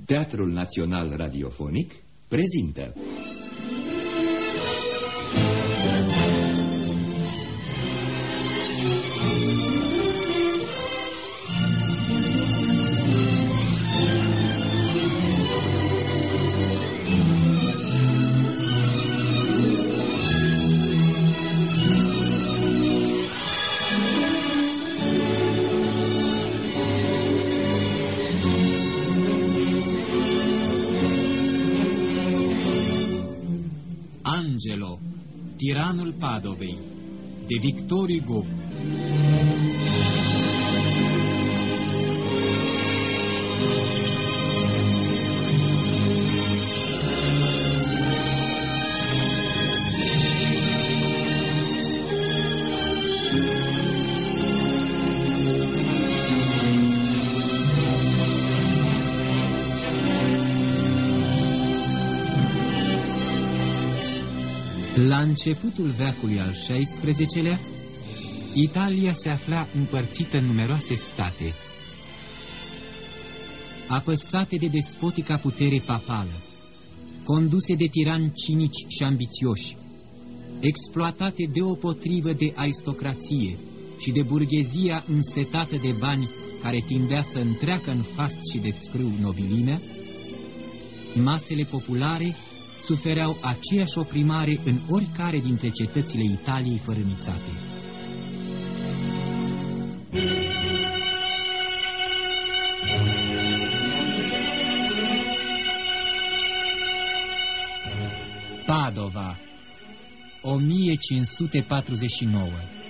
Teatrul Național Radiofonic prezintă Angelo, tiranul Padovei, de Victor Hugo. La începutul veacului al XVI-lea, Italia se afla împărțită în numeroase state, apăsate de despotica putere papală, conduse de tirani cinici și ambițioși, exploatate deopotrivă de aristocrație și de burghezia însetată de bani care tindea să întreacă în fast și desfrâu nobilimea. Masele populare sufereau aceeași oprimare în oricare dintre cetățile Italiei fărâmițate. Padova, 1549.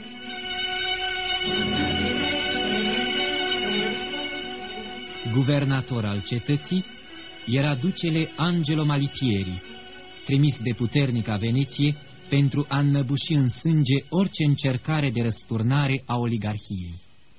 Guvernator al cetății era ducele Angelo Malipieri, trimis de puternica Veneție pentru a înnăbuși în sânge orice încercare de răsturnare a oligarhiei.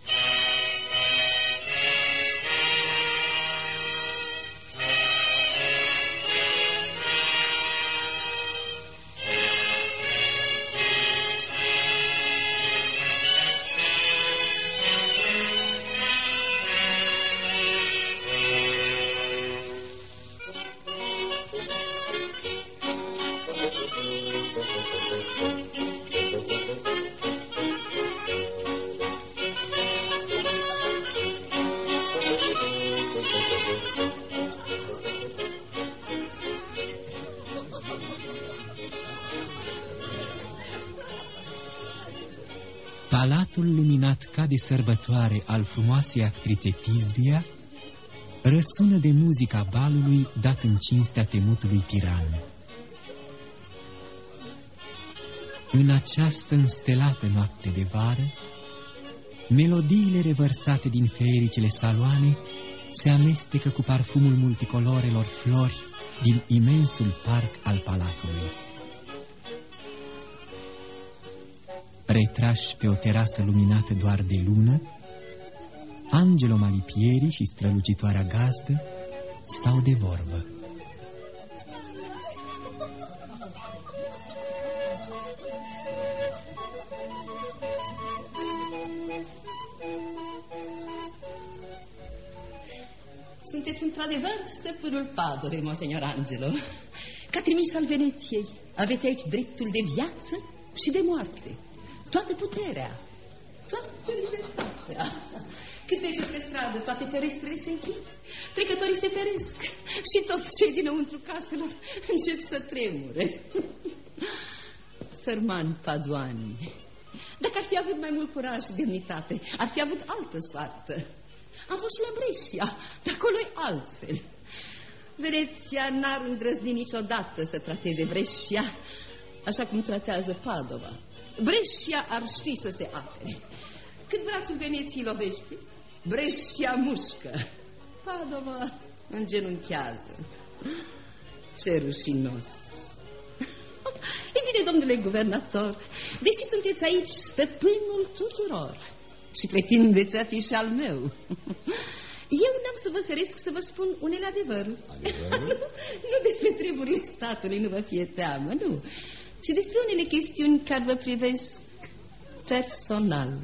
Palatul luminat ca de sărbătoare al frumoasei actrițe Tisbia răsună de muzica balului dat în cinstea temutului tiran. În această înstelată noapte de vară, melodiile revărsate din feericele saloane se amestecă cu parfumul multicolorelor flori din imensul parc al palatului. Retrași pe o terasă luminată doar de lună, Angelo Malipieri și strălucitoarea gazdă stau de vorbă. Sunteți într-adevăr stăpânul Padovei, Monsignor Angelo. Ca trimis al Veneției, aveți aici dreptul de viață și de moarte. Toată puterea, toată libertatea. Când treceți pe stradă, toate ferestrele se închid, trecătorii se feresc și toți cei dinăuntru caselor încep să tremure. Sărmani paduani, dacă ar fi avut mai mult curaj și demnitate, ar fi avut altă soartă. Am fost și la Brescia, de acolo e altfel. Veneția n-ar îndrăzni niciodată să trateze Brescia așa cum tratează Padova. Brescia ar ști să se apere. Când brațul Veneției lovește, Brescia mușcă, Padova îngenunchează. Ce rușinos. E bine, domnule guvernator, deși sunteți aici stăpânul tuturor și pretindeți a fi și al meu, eu n-am să vă feresc să vă spun unele adevăruri. Nu despre treburile statului, nu vă fie teamă, nu, ci despre unele chestiuni care vă privesc personal.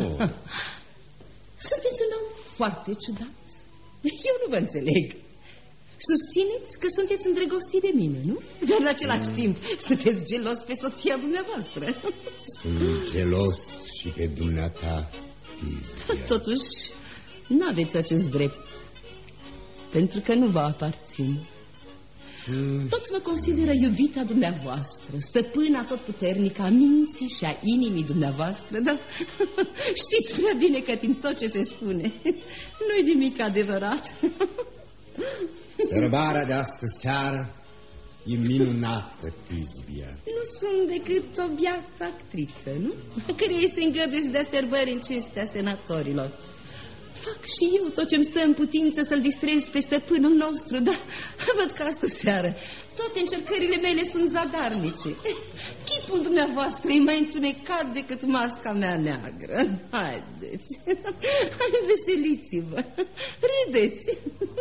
Sunteți un om foarte ciudat. Eu nu vă înțeleg. Susțineți că sunteți îndrăgostit de mine, nu? Dar în același timp sunteți gelos pe soția dumneavoastră. Sunt gelos și pe dumneata, Tizbia. Totuși, n-aveți acest drept, pentru că nu vă aparțin. Toți mă consideră iubita dumneavoastră, stăpâna atotputernică a minții și a inimii dumneavoastră, dar știți prea bine că din tot ce se spune nu-i nimic adevărat. Sărbarea de astă seară e minunată, Tizbia. Nu sunt decât o biată actriță, nu? Căreia se îngăduie să dea sărbări în cinstea senatorilor. Fac și eu tot ce-mi stă în putință să-l distrez pe stăpânul nostru, dar văd că astă seară toate încercările mele sunt zadarnice. Chipul dumneavoastră e mai întunecat decât masca mea neagră. Haideți, veseliți-vă, râdeți.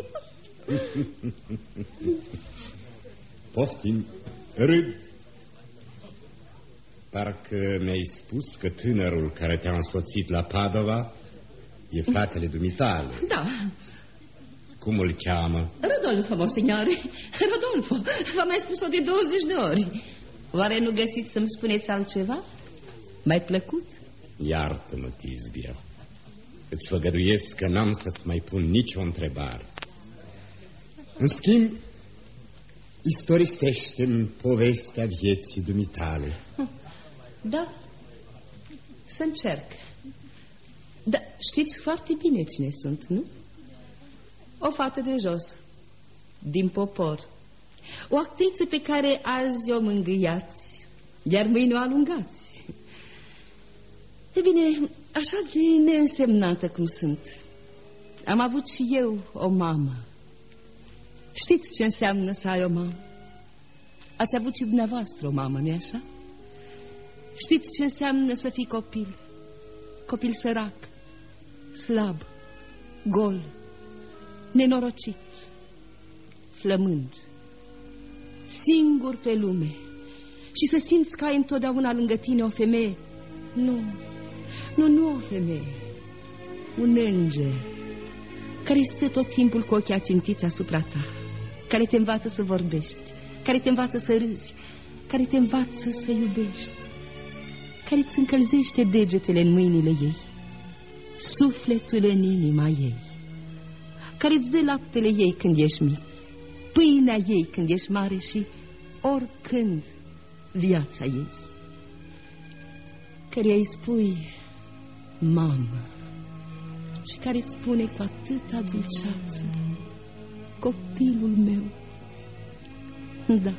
Poftim, râd. Parcă mi-ai spus că tânărul care te-a însoțit la Padova e fratele dumitale. Da. Cum îl cheamă? Rodolfo, monsignore, Rodolfo. V-am mai spus-o de 20 de ori. Oare nu găsiți să-mi spuneți altceva? Mai plăcut? Iartă-mă, Tizbia. Îți făgăduiesc că n-am să-ți mai pun nicio întrebare. În schimb, istorisește-mi povestea vieții dumitale. Da, să încerc. Da, știți foarte bine cine sunt, nu? O fată de jos, din popor. O actriță pe care azi o mângâiați, iar mâine o alungați. E bine, așa de neînsemnată cum sunt, am avut și eu o mamă. Știți ce înseamnă să ai o mamă? Ați avut și dumneavoastră o mamă, nu-i așa? Știți ce înseamnă să fii copil? Copil sărac, slab, gol, nenorocit, flămând, singur pe lume. Și să simți că ai întotdeauna lângă tine o femeie. Nu o femeie, un înger care stă tot timpul cu ochii ațintiți asupra ta, care te învață să vorbești, care te învață să râzi, care te învață să iubești, care îți încălzește degetele în mâinile ei, sufletul în inima ei, care îți dă laptele ei când ești mic, pâinea ei când ești mare și oricând viața ei, care îi spui mamă și care îți spune cu atâta dulceață copilul meu. Da,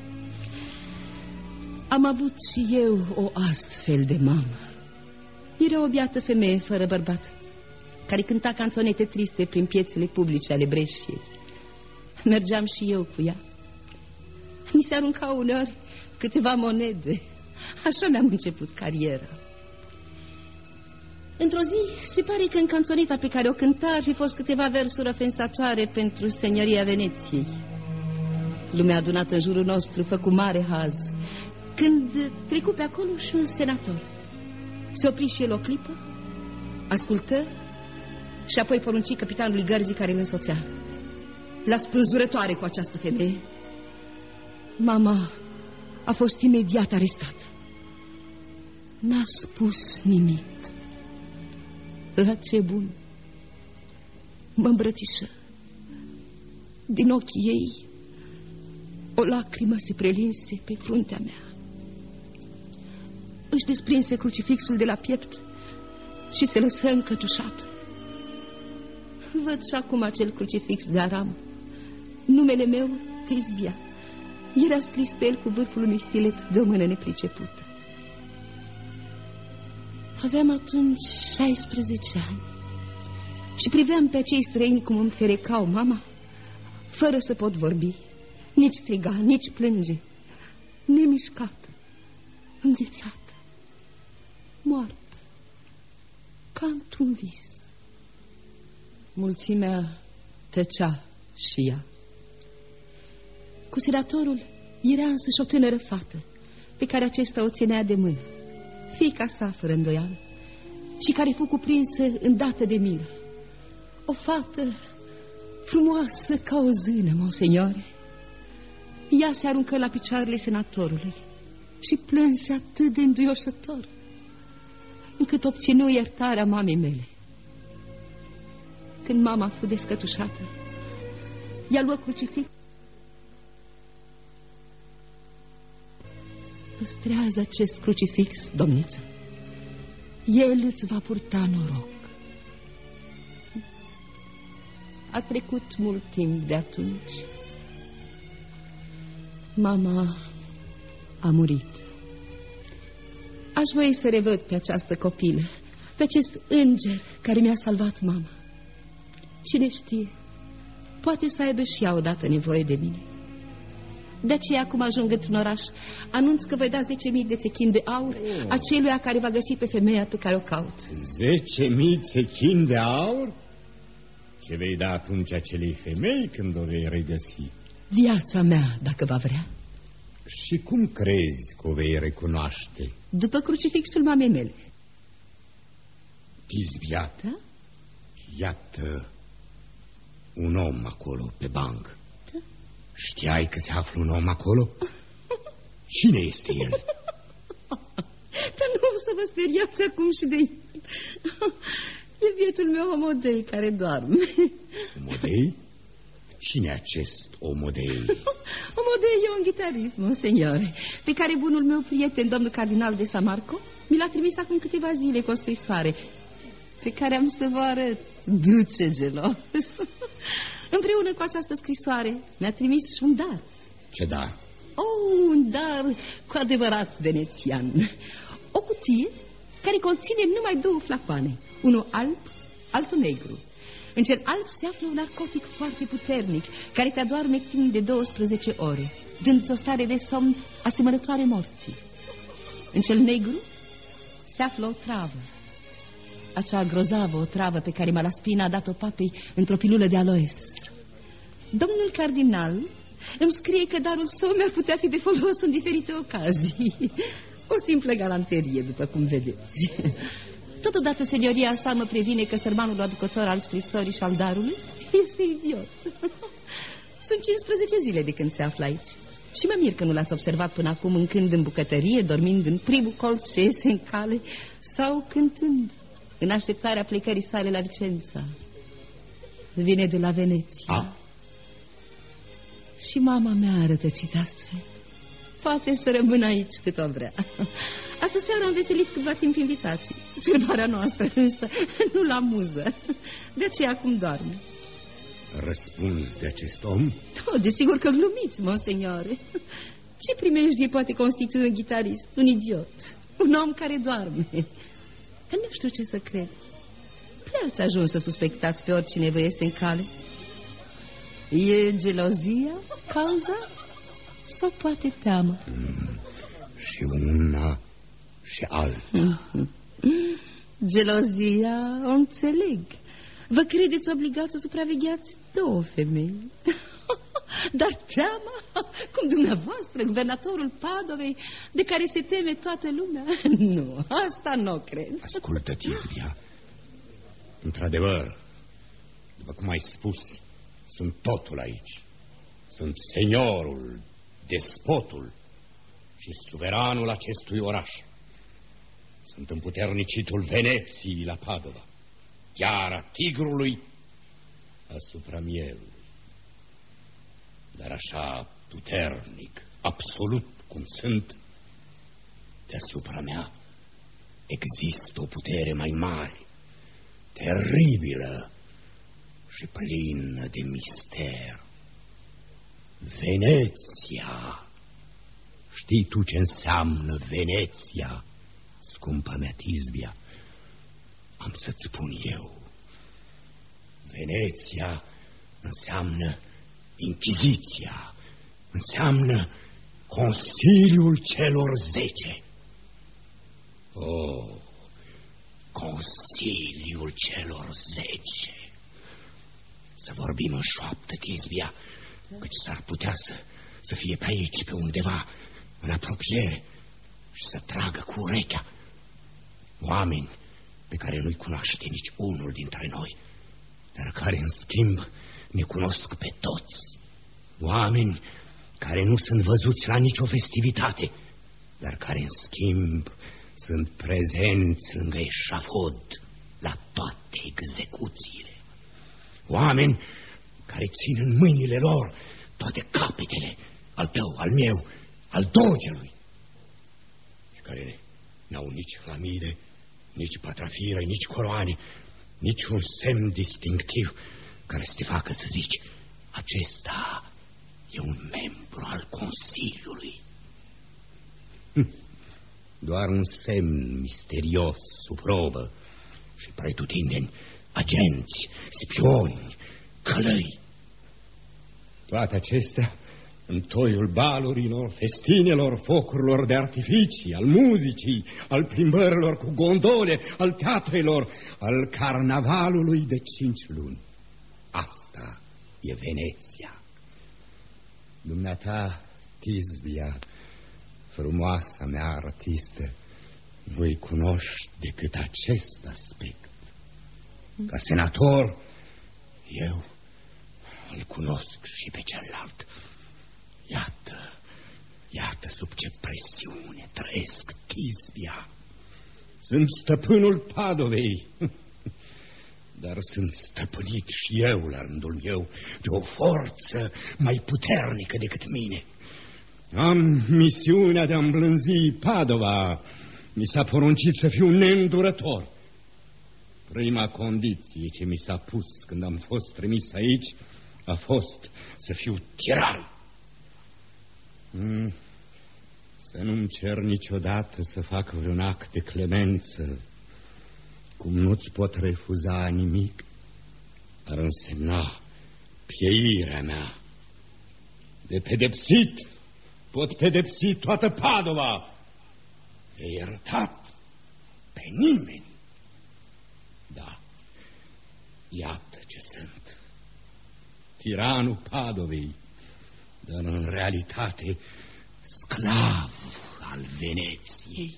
am avut și eu o astfel de mamă. Era o biată femeie fără bărbat, care cânta canțonete triste prin piețele publice ale Bresciei. Mergeam și eu cu ea. Mi se aruncau uneori câteva monede. Așa mi-am început cariera. Într-o zi, se pare că în canțoneta pe care o cânta ar fi fost câteva versuri ofensatoare pentru senioria Veneției. Lumea adunată în jurul nostru făcu mare haz când trecu pe acolo și un senator. Se opri și el o clipă, ascultă și apoi porunci capitanului gărzii care îl însoțea: la spânzurătoare cu această femeie. Mama a fost imediat arestată. N-a spus nimic. La ce bun. Mă îmbrățișă. Din ochii ei o lacrimă se prelinse pe fruntea mea. Își desprinse crucifixul de la piept și se lăsă încătușată. Văd și acum acel crucifix de aram. Numele meu, Tizbia, era scris pe el cu vârful unui stilet de o mână nepricepută. Aveam atunci 16 ani și priveam pe acei străini cum îmi ferecau mama, fără să pot vorbi, nici striga, nici plânge, nemișcată, înghețată, moartă, ca într-un vis. Mulțimea tăcea și ea. Cu senatorul era însăși o tânără fată pe care acesta o ținea de mână, fiica sa fără îndoială, și care fu cuprinsă îndată de milă. O fată frumoasă ca o zână, monseignore. Ea se aruncă la picioarele senatorului și plânse atât de înduioșător, încât obținu iertarea mamei mele. Când mama fu descătușată, ea luă crucifix. Păstrează acest crucifix, domniță. El îți va purta noroc. A trecut mult timp de atunci. Mama a murit. Aș voi să revăd pe această copilă, pe acest înger care mi-a salvat mama. Cine știe, poate să aibă și ea odată nevoie de mine. De aceea, acum ajung într-un oraș, anunț că voi da 10.000 de țechini de aur aceluia care va găsi pe femeia pe care o caut. 10.000 țechini de aur? Ce vei da atunci acelei femei când o vei regăsi? Viața mea, dacă va vrea. Și cum crezi că o vei recunoaște? După crucifixul mamei mele. Tizbia, Da? Iată un om acolo pe banc. Da? Știai că se află un om acolo? Cine este el? Dar nu o să vă speriați acum și de el. E bietul meu Omodei care doarme. Omodei? Cine e acest Omodei? Omodei e un gitarist, monseignore, pe care bunul meu prieten, domnul cardinal de San Marco, mi l-a trimis acum câteva zile cu o scrisoare pe care am să vă arăt, duce gelos. Împreună cu această scrisoare mi-a trimis și un dar. Ce dar? Oh, un dar cu adevărat venețian. O cutie care conține numai 2 flacoane, unul alb, altul negru. În cel alb se află un narcotic foarte puternic care te adorme timp de 12 ore, dându-ți o stare de somn asemănătoare morții. În cel negru se află o travă, acea grozavă o travă pe care Malaspina a dat-o papei într-o pilulă de aloes. Domnul cardinal îmi scrie că darul său mi-ar putea fi de folos în diferite ocazii. O simplă galanterie, după cum vedeți. Totodată, senioria sa mă previne că sărmanul aducător al scrisorii și al darului este idiot. Sunt 15 zile de când se află aici și mă mir că nu l-ați observat până acum mâncând în bucătărie, dormind în primul colț ce iese în cale sau cântând în așteptarea plecării sale la Vicența. Vine de la Veneția. Și mama mea a rătăcit astfel. Poate să rămână aici cât o vrea. Astă seară am veselit câtva timp invitații. Sărbarea noastră însă nu-l amuză. De aceea acum doarme. Răspunzi de acest om? Oh, desigur că glumiți, monseignore. Ce primejdie poate constitui un gitarist? Un idiot, un om care doarme. Dar nu știu ce să cred. Prea ați ajuns să suspectați pe oricine vă iese în cale. E gelozia cauza? Sau poate teamă? Și una și alta. Gelozia o înțeleg. Vă credeți obligați să supravegheați 2 femei. Dar teama? Cum dumneavoastră, guvernatorul Padovei, de care se teme toată lumea? Nu, asta nu o cred. Ascultă, Tizbia. Într-adevăr, după cum ai spus, sunt totul aici. Sunt seniorul, despotul și suveranul acestui oraș. Sunt împuternicitul Veneției la Padova, chiar a tigrului asupra mielului. Dar așa puternic, absolut cum sunt, deasupra mea există o putere mai mare, teribilă și plină de mister. Veneția. Știi tu ce înseamnă Veneția, scumpa mea Tizbia? Am să-ți spun eu. Veneția înseamnă Inchiziția, înseamnă Consiliul celor 10. Oh, Consiliul celor 10. Să vorbim în șoaptă, Tizbia, căci s-ar putea să fie pe aici, pe undeva, în apropiere, și să tragă cu urechea. Oameni pe care nu-i cunoaște nici unul dintre noi, dar care, în schimb, ne cunosc pe toți. Oameni care nu sunt văzuți la nicio festivitate, dar care, în schimb, sunt prezenți lângă eșafod la toate execuțiile. Oameni care țin în mâinile lor toate capetele, al tău, al meu, al dogelui, și care n-au nici hlamide, nici patrafiră, nici coroane, nici un semn distinctiv care să te facă să zici: acesta e un membru al Consiliului. Doar un semn misterios sub robă și pretutindeni agenți, spioni, călăi. Toate acestea în toiul balurilor, festinelor, focurilor de artificii, al muzicii, al plimbărilor cu gondole, al teatrelor, al carnavalului de 5 luni. Asta e Veneția. Dumneata, Tisbia, frumoasa mea artistă, nu-i cunoști decât acest aspect. Ca senator, eu îl cunosc și pe celălalt. Iată sub ce presiune trăiesc, Tisbia. Sunt stăpânul Padovei, dar sunt stăpânit și eu, la rândul meu, de o forță mai puternică decât mine. Am misiunea de a îmblânzi Padova. Mi s-a poruncit să fiu neîndurător. Prima condiție ce mi s-a pus când am fost trimis aici a fost să fiu tiran. Să nu-mi cer niciodată să fac vreun act de clemență, cum nu-ți pot refuza nimic, ar însemna pieirea mea. De pedepsit pot pedepsi toată Padova, de iertat pe nimeni. Da, iată ce sunt, tiranul Padovei, dar în realitate sclav al Veneției.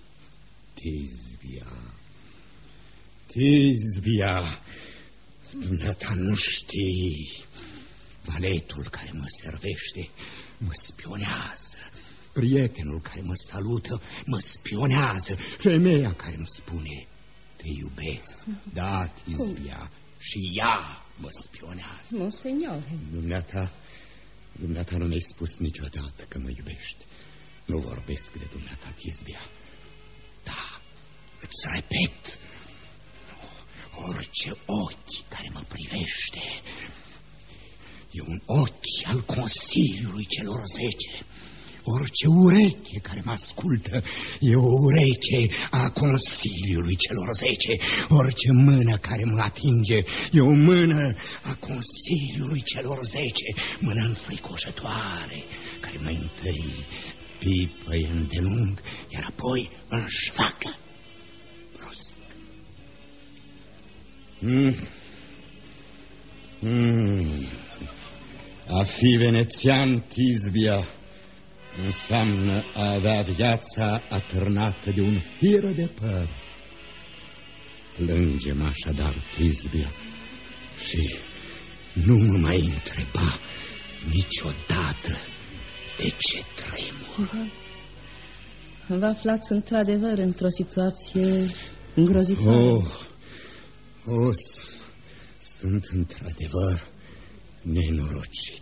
Tisbia, dumneata nu știi, valetul care mă servește mă spionează, prietenul care mă salută mă spionează, femeia care îmi spune te iubesc, da, Tisbia, și ea mă spionează. Monseigneur, Dumneata nu mi-ai spus niciodată că mă iubești. Nu vorbesc de dumneata, Tisbia. Da, îți repet, orice ochi care mă privește e un ochi al Consiliului celor 10. Orice ureche care mă ascultă e o ureche a Consiliului celor 10. Orice mână care mă atinge e o mână a Consiliului celor 10. Mână înfricoșătoare care mai întâi pipăie îndelung, iar apoi înșfacă brusc. A fi venețian, Tisbia, înseamnă a avea viața atârnată de un fir de păr. Plânge-mă așadar, Tisbia, și nu mă mai întreba niciodată de ce tremur. Vă aflați într-adevăr într-o situație îngrozitoare. Sunt într-adevăr nenorocit.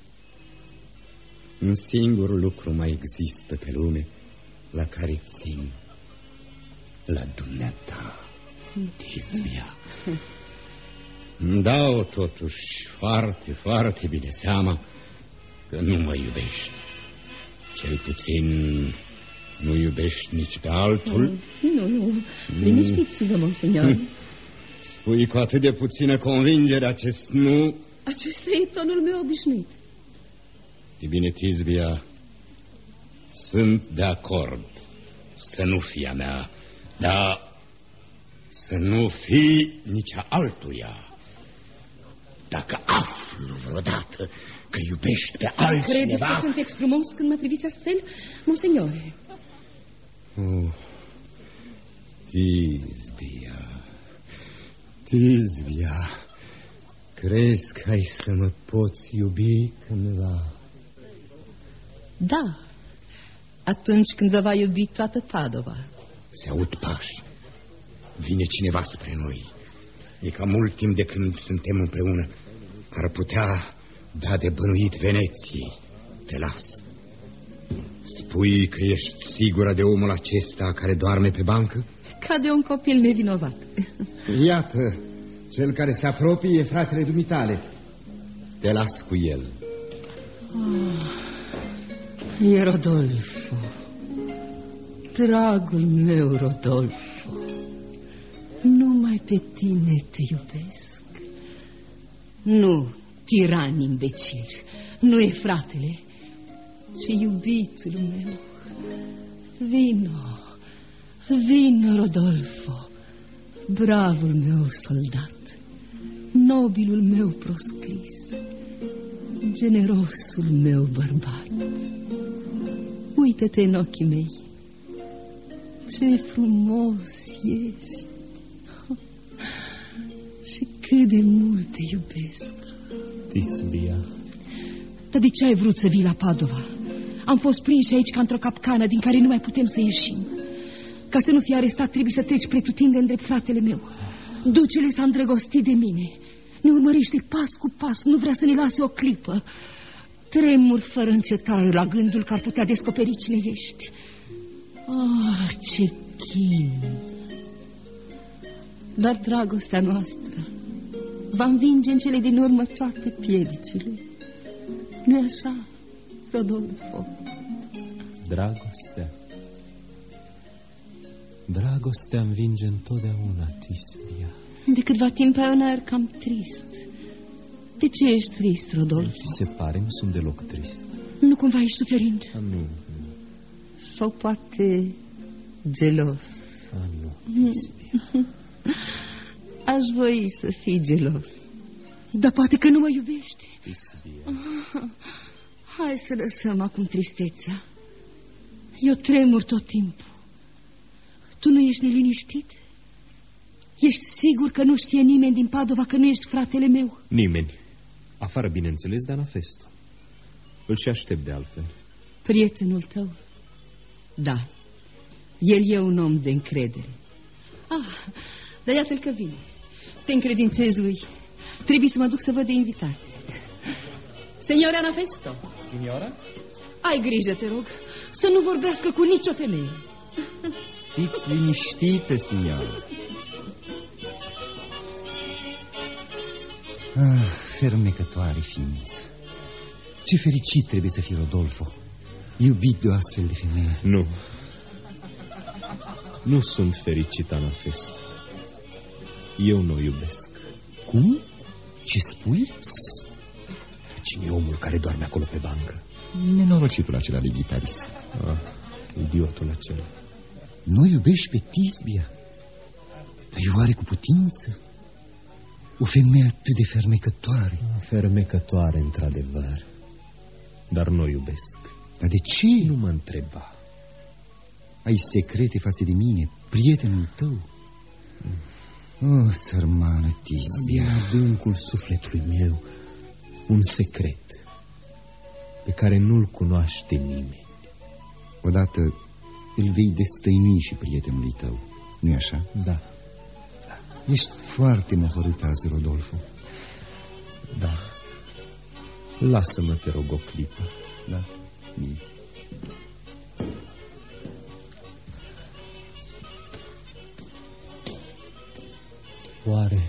Un singur lucru mai există pe lume la care țin, la dumneata, Tisbia. Îmi dau totuși foarte, foarte bine seama că nu mă iubești. Cel puțin nu iubești nici pe altul. Nu, liniștiți-vă, monseigneur. Spui cu atât de puțină convingere acest nu. Acesta e tonul meu obișnuit. E bine, Tisbia, sunt de acord să nu fie a mea, dar să nu fii nici a altuia. Dacă aflu vreodată că iubești pe altcineva... Credeți că sunteți frumos când mă priviți astfel, monseigneur? Tisbia, Crezi că ai să mă poți iubi cândva? Da, atunci când vă va iubi toată Padova. Se aud pași. Vine cineva spre noi. E ca mult timp de când suntem împreună. Ar putea da de bănuit Veneției. Te las. Spui că ești sigură de omul acesta care doarme pe bancă? Ca de un copil nevinovat. Iată, cel care se apropie e fratele dumitale. Te las cu el. E Rodolfo. Dragul meu, Rodolfo. Numai pe tine te iubesc. Nu, tiran imbecil. Nu e fratele, ci iubitul meu. Vino, vino, Rodolfo. Bravul meu soldat, nobilul meu proscris, generosul meu bărbat. Uită-te în ochii mei. Ce frumos ești. Și cât de mult te iubesc. Tisbia. Dar de ce ai vrut să vii la Padova? Am fost prinși aici ca într-o capcană din care nu mai putem să ieșim. Ca să nu fii arestat, trebuie să treci pretutindeni drept fratele meu. Ducele s-a îndrăgostit de mine. Ne urmărește pas cu pas, nu vrea să ne lase o clipă. Tremur fără încetare la gândul că ar putea descoperi cine ești. Ah, ce chin! Dar dragostea noastră va învinge în cele din urmă toate piedicile. Nu-i așa, Rodolfo? Dragostea învinge întotdeauna, Tisbia. De câtva timp ai un aer cam trist. De ce ești trist, Rodolfo? Ți se pare? Nu sunt deloc trist. Nu cumva ești suferind? Nu. Sau poate gelos? Nu, Tisbia. Aș voi să fii gelos. Dar poate că nu mă iubești. Tisbia. Hai să lăsăm acum tristețea. Eu tremur tot timpul. Tu nu ești neliniștit? Ești sigur că nu știe nimeni din Padova că nu ești fratele meu? Nimeni. Afară, bineînțeles, de Anafesto. Îl și aștept de altfel. Prietenul tău? Da. El e un om de încredere. Dar iată-l că vine. Te încredințez lui. Trebuie să mă duc să văd de invitații. Signora Anafesto. Signora? Ai grijă, te rog, să nu vorbească cu nicio femeie. Fiți liniștită, signora. Fermecătoare ființă. Ce fericit trebuie să fii, Rodolfo, iubit de o astfel de femeie. Nu. Nu sunt fericit, Anafesto. Eu nu o iubesc. Cum? Ce spui? Cine e omul care doarme acolo pe bancă? Nenorocitul acela de gitarist. Idiotul acela. Nu iubești pe Tisbia? Dar e oare cu putință? O femeie atât de fermecătoare. Fermecătoare, într-adevăr. Dar nu o iubesc. Dar de ce? Nu mă întreba. Ai secrete față de mine, prietenul tău? Sărmană Tisbia. Din adâncul sufletului meu un secret pe care nu-l cunoaște nimeni. Odată îl vei destăinui și prietenului tău, nu-i așa? Da. Ești foarte mohorât azi, Rodolfo. Da. Lasă-mă, te rog, o clipă. Da. Oare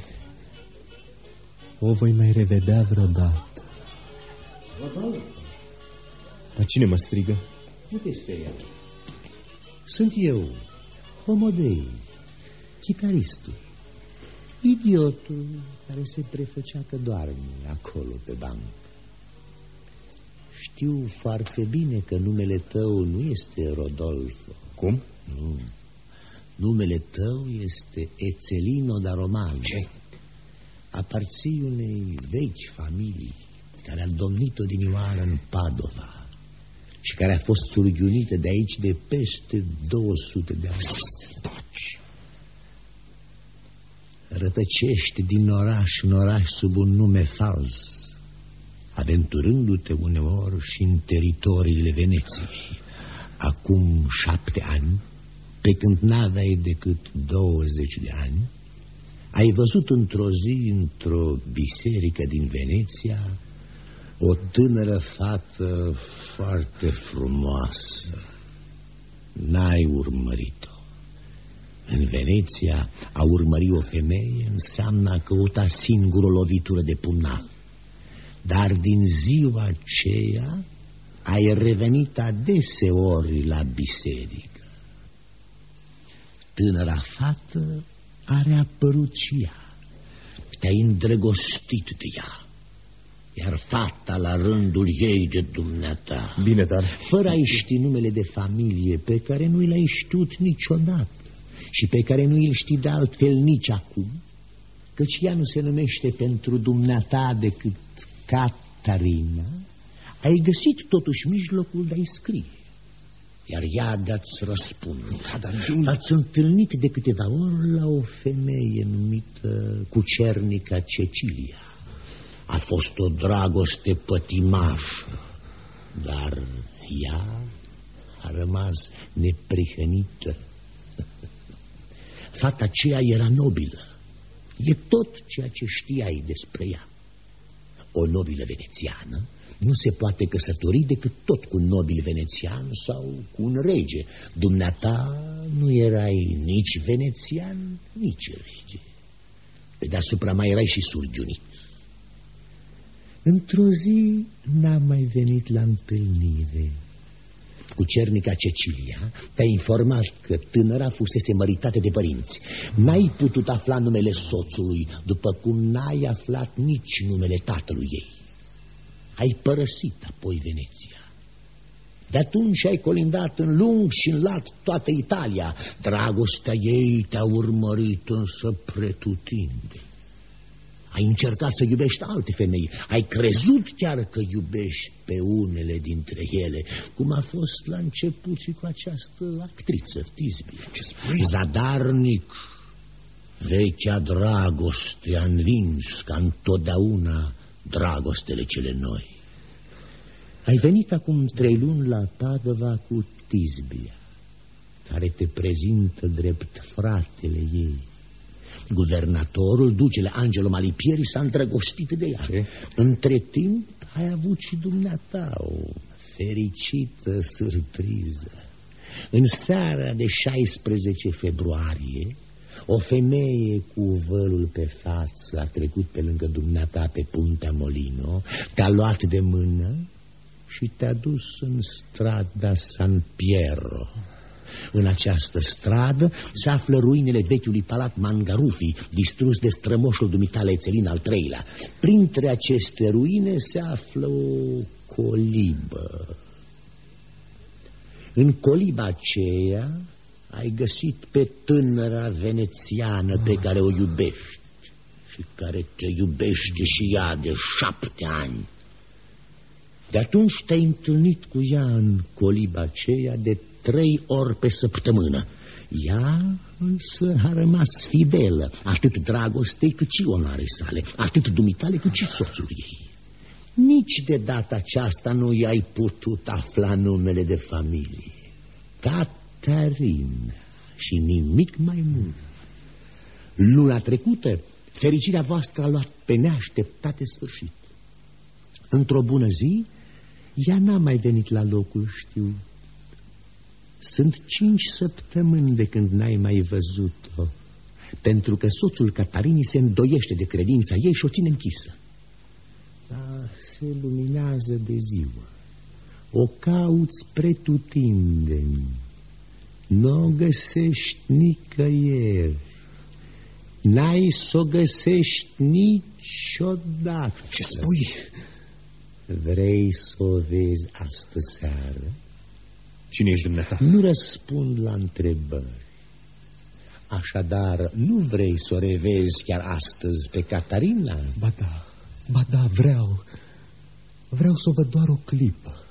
o voi mai revedea vreodată? Rodolfo. Dar cine mă strigă? Nu te speria. Sunt eu, Homodei, chitaristul, idiotul care se prefăcea că doarme acolo pe bancă. Știu foarte bine că numele tău nu este Rodolfo. Cum? Nu. Numele tău este Ețelino da Romano. Ce? Aparții unei vechi familii care a domnit odinioară în Padova și care a fost surghiunită de aici de peste 200 de ani. Taci! rătăcești din oraș în oraș sub un nume fals, aventurându-te uneori și în teritoriile Veneției. Acum 7 ani, pe când n-aveai decât 20 de ani, ai văzut într-o zi, într-o biserică din Veneția, o tânără fată foarte frumoasă. N-ai urmărit-o. În Veneția, a urmări o femeie înseamnă a căuta singură lovitură de pumnal. Dar din ziua aceea ai revenit adeseori la biserică. Tânăra fată a reapărut și ea. Te-ai îndrăgostit de ea, iar fata la rândul ei de dumneata. Bine, dar... Fără a-i ști numele de familie, pe care nu l-ai știut niciodată și pe care nu îl știi de altfel nici acum, căci ea nu se numește pentru dumneata decât Catarina, ai găsit totuși mijlocul de a-i scrie, iar ea de-ați răspunde. V-ați întâlnit de câteva ori la o femeie numită Cucernica Cecilia. A fost o dragoste pătimașă, dar ea a rămas neprihănită. Fata aceea era nobilă. E tot ceea ce știai despre ea. O nobilă venețiană nu se poate căsători decât tot cu un nobil venețian sau cu un rege. Dumneata nu erai nici venețian, nici rege. Pe deasupra mai erai și surghiunit. Într-o zi n-a mai venit la întâlnire. Cucernica Cecilia te-a informat că tânăra fusese măritată de părinți. N-ai putut afla numele soțului, după cum n-ai aflat nici numele tatălui ei. Ai părăsit apoi Veneția. De atunci ai colindat în lung și în lat toată Italia. Dragostea ei te-a urmărit însă pretutinde. Ai încercat să iubești alte femei. Ai crezut chiar că iubești pe unele dintre ele, cum a fost la început și cu această actriță, Tisbia. Ce spui? Zadarnic, vechea dragoste a învins ca întotdeauna dragostele cele noi. Ai venit acum 3 luni la Padova cu Tisbia, care te prezintă drept fratele ei. Guvernatorul, ducele Angelo Malipieri, s-a îndrăgostit de ea. Ce? Între timp ai avut și dumneata o fericită surpriză. În seara de 16 februarie, o femeie cu vălul pe față a trecut pe lângă dumneata pe Puntea Molino, te-a luat de mână și te-a dus în strada San Piero. În această stradă se află ruinele vechiului palat Mangarufi, distrus de strămoșul dumitale Ețelin al III-lea. Printre aceste ruine se află o colibă. În coliba aceea ai găsit pe tânăra venețiană pe care o iubești și care te iubește și ea de 7 ani. De atunci te-ai întâlnit cu ea în coliba aceea de 3 ori pe săptămână. Ea însă a rămas fidelă atât dragostei cât și onoarei sale, atât dumitale cât și soțului ei. Nici de data aceasta nu i-ai putut afla numele de familie. Catarina și nimic mai mult. Luna trecută, fericirea voastră a luat pe neașteptate sfârșit. Într-o bună zi, ea n-a mai venit la locul știut. Sunt 5 săptămâni de când n-ai mai văzut-o, pentru că soțul Catarinii se îndoiește de credința ei și o ține închisă. Dar se luminează de ziua. O cauți pretutindeni. N-o găsești nicăieri. N-ai s-o găsești niciodată. Ce spui? Vrei să o vezi astă seară? Cine ești dumneata? Nu răspund la întrebări. Așadar, nu vrei să o revezi chiar astăzi pe Catarina? Ba da, vreau să o văd doar o clipă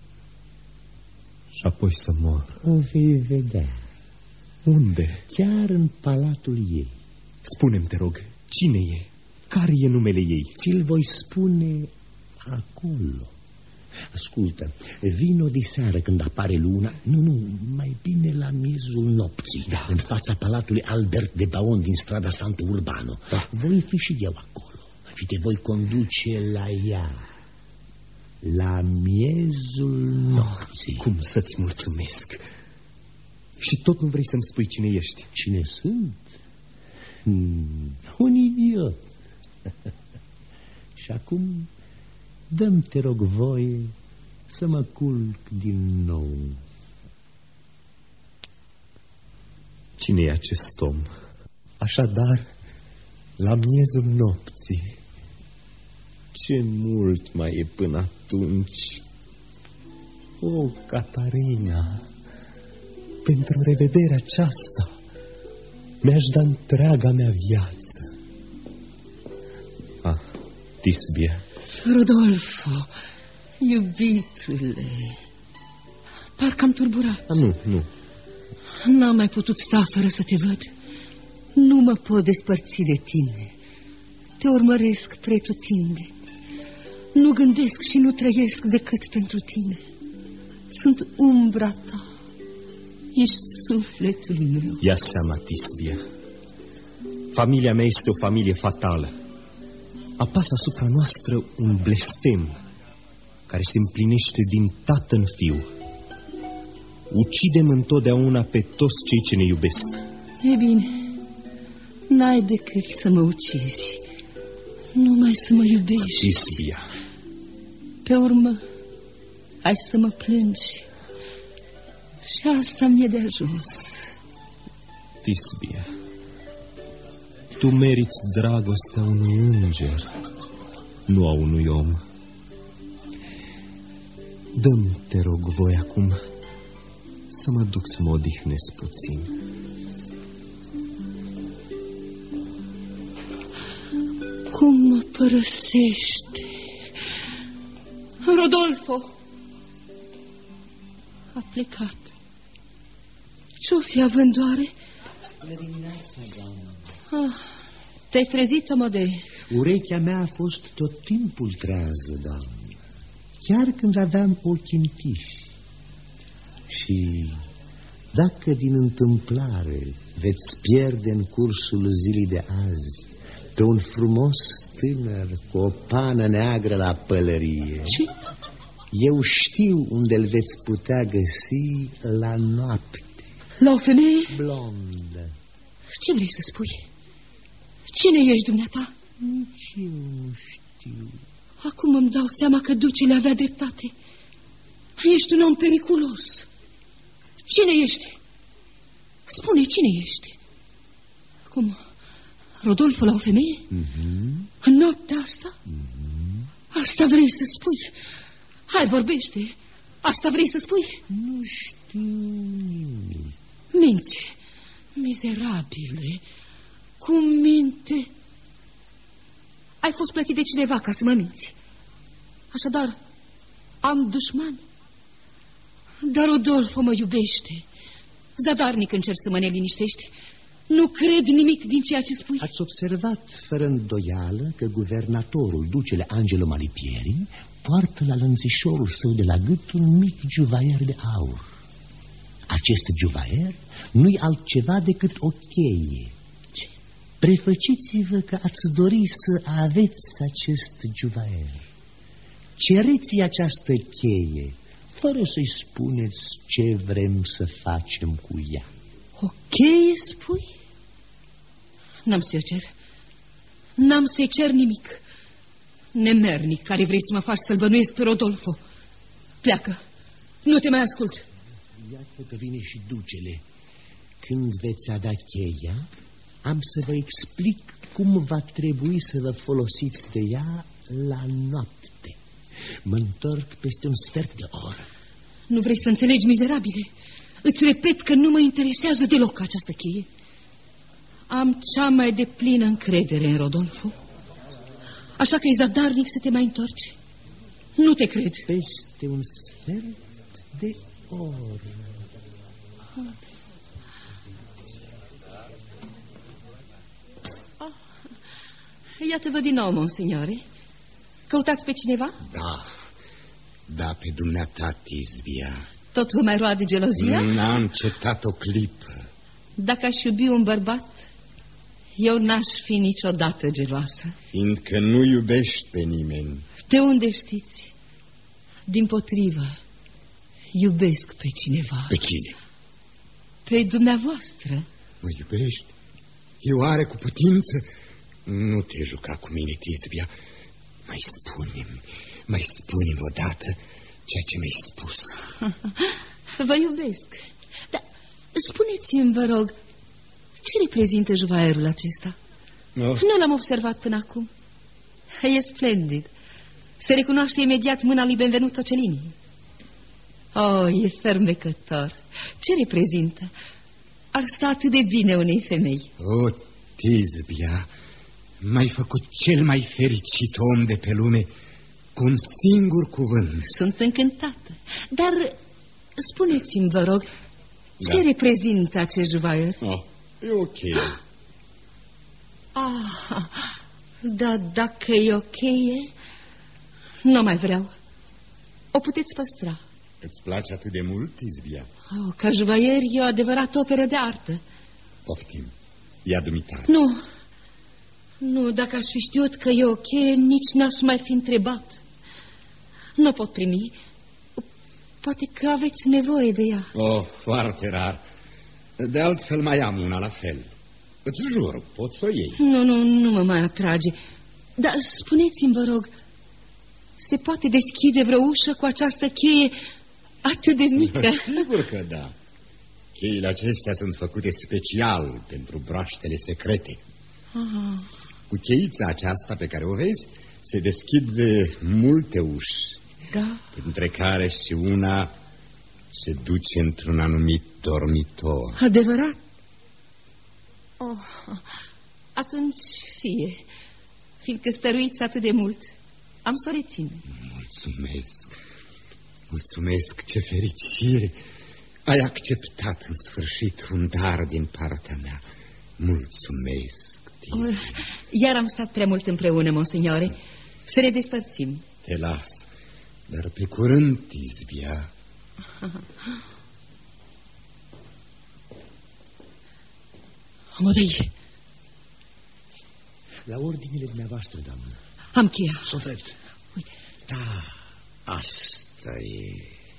și apoi să mor. O vei vedea. Unde? Chiar în palatul ei. Spune-mi, te rog, cine e? Care e numele ei? Ți-l voi spune acolo. Ascultă, vino diseară când apare luna. Nu, mai bine la miezul nopții, în fața palatului Albert de Baon din strada Santo Urbano. Voi fi și eu acolo și te voi conduce la ea la miezul nopții. Cum să-ți mulțumesc. Și tot nu vrei să-mi spui cine ești? Cine sunt? Un idiot. Și acum dă-mi, te rog, voie să mă culc din nou. Cine e acest om? Așadar, la miezul nopții. Ce mult mai e până atunci. O, Catarina, pentru revederea aceasta mi-aș da întreaga mea viață. Tisbia. Rodolfo, iubitule, parcă am turburat. Nu. N-am mai putut sta fără să te văd. Nu mă pot despărți de tine. Te urmăresc pretutindeni. Nu gândesc și nu trăiesc decât pentru tine. Sunt umbra ta. Ești sufletul meu. Ia seama, Tisbia. Familia mea este o familie fatală. Apasă asupra noastră un blestem care se împlinește din tată în fiu. Ucidem întotdeauna pe toți cei ce ne iubesc. E bine, n-ai decât să mă ucizi, numai să mă iubești. Tisbia. Pe urmă, ai să mă plângi. Și asta mi-e de ajuns. Tisbia, tu meriți dragostea unui înger, nu a unui om. Dă-mi, te rog, voi acum să mă duc să mă odihnesc puțin. Cum mă părăsește Rodolfo? A plecat. Ce-o fi având doare? Bună dimineața, doamnă. Te-ai trezit, Amodei? Urechea mea a fost tot timpul trează, doamnă, chiar când aveam ochii închiși. Și dacă din întâmplare veți pierde în cursul zilei de azi pe un frumos tânăr cu o pană neagră la pălărie, ce? Eu știu unde-l veți putea găsi la noapte. La o femeie? Blondă. Ce vrei să spui? Cine ești dumneata? Nici eu nu știu. Acum îmi dau seama că ducele avea dreptate. Ești un om periculos. Cine ești? Spune, cine ești? Cum? Rodolfo la o femeie? În noaptea asta? Asta vrei să spui? Hai, vorbește. Asta vrei să spui? Nu știu nimic. Minți, mizerabile. Cu minte. Ai fost plătit de cineva ca să mă minți. Așadar, am dușmani. Dar Rodolfo mă iubește. Zadarnic încerc să mă neliniștești. Nu cred nimic din ceea ce spui. Ați observat fără îndoială că guvernatorul, ducele Angelo Malipieri, poartă la lănțișorul său de la gât un mic juvaier de aur. Acest juvaier nu-i altceva decât o cheie. Ce? Prefăciți-vă că ați dori să aveți acest juvaier. Cereți această cheie, fără să-i spuneți ce vrem să facem cu ea. O cheie, spui? N-am să-i cer. N-am să-i cer nimic. Nemernic care vrei să mă faci să-l bănuiesc pe Rodolfo. Pleacă. Nu te mai ascult. Iată că vine și ducele. Când veți avea cheia, am să vă explic cum va trebui să vă folosiți de ea la noapte. Mă întorc peste un sfert de oră. Nu vrei să înțelegi, mizerabile? Îți repet că nu mă interesează deloc această cheie. Am cea mai deplină încredere în Rodolfo. Așa că e zadarnic să te mai întorci. Nu te cred. Peste un sfert de oră. Iată-vă din nou, monsignore. Căutați pe cineva? Da, pe dumneata, Tisbia. Tot vă mai roade gelozia? N-a încetat o clipă. Dacă aș iubi un bărbat, eu n-aș fi niciodată geloasă. Fiindcă nu iubești pe nimeni. De unde știți? Dimpotrivă, iubesc pe cineva. Pe cine? Pe dumneavoastră. Mă iubești? Eu oare cu putință? Nu te juca cu mine, Tisbia. Mai spune-mi odată ceea ce mi-ai spus. Vă iubesc. Dar spuneți-mi, vă rog, ce reprezintă juvaierul acesta? Nu l-am observat până acum. E splendid. Se recunoaște imediat mâna lui Benvenuto Cellini. E fermecător. Ce reprezintă? Ar sta atât de bine unei femei. Tisbia, m-ai făcut cel mai fericit om de pe lume cu un singur cuvânt. Sunt încântată. Dar spuneți-mi, vă rog, ce reprezintă acest juvaier? E ok. Da, dacă e ok, nu mai vreau. O puteți păstra. Îți place atât de mult, Tisbia? Ca juvaier e o adevărată operă de artă. Poftim, ia dumitare. Nu, dacă aș fi știut că e ok, nici n-aș mai fi întrebat. Nu pot primi. Poate că aveți nevoie de ea. Foarte rar. De altfel mai am una la fel. Îți jur, pot să o iei. Nu mă mai atrage. Dar spuneți-mi, vă rog, se poate deschide vreo ușă cu această cheie atât de mică? Sigur că da. Cheile acestea sunt făcute special pentru broaștele secrete. Cu cheița aceasta pe care o vezi se deschid de multe uși. Da. Între care și una se duce într-un anumit dormitor. Adevărat? Atunci fie. Fiindcă stăruiți atât de mult, am să o rețin. Mulțumesc, ce fericire. Ai acceptat în sfârșit un dar din partea mea. Mulțumesc. Iar am stat prea mult împreună, monsignore. Să ne despărțim. Te las, dar pe curând, Tisbia. Amodei. La ordinele dumneavoastră, doamnă. Am cheia. S-o văd. Uite. Da, asta e.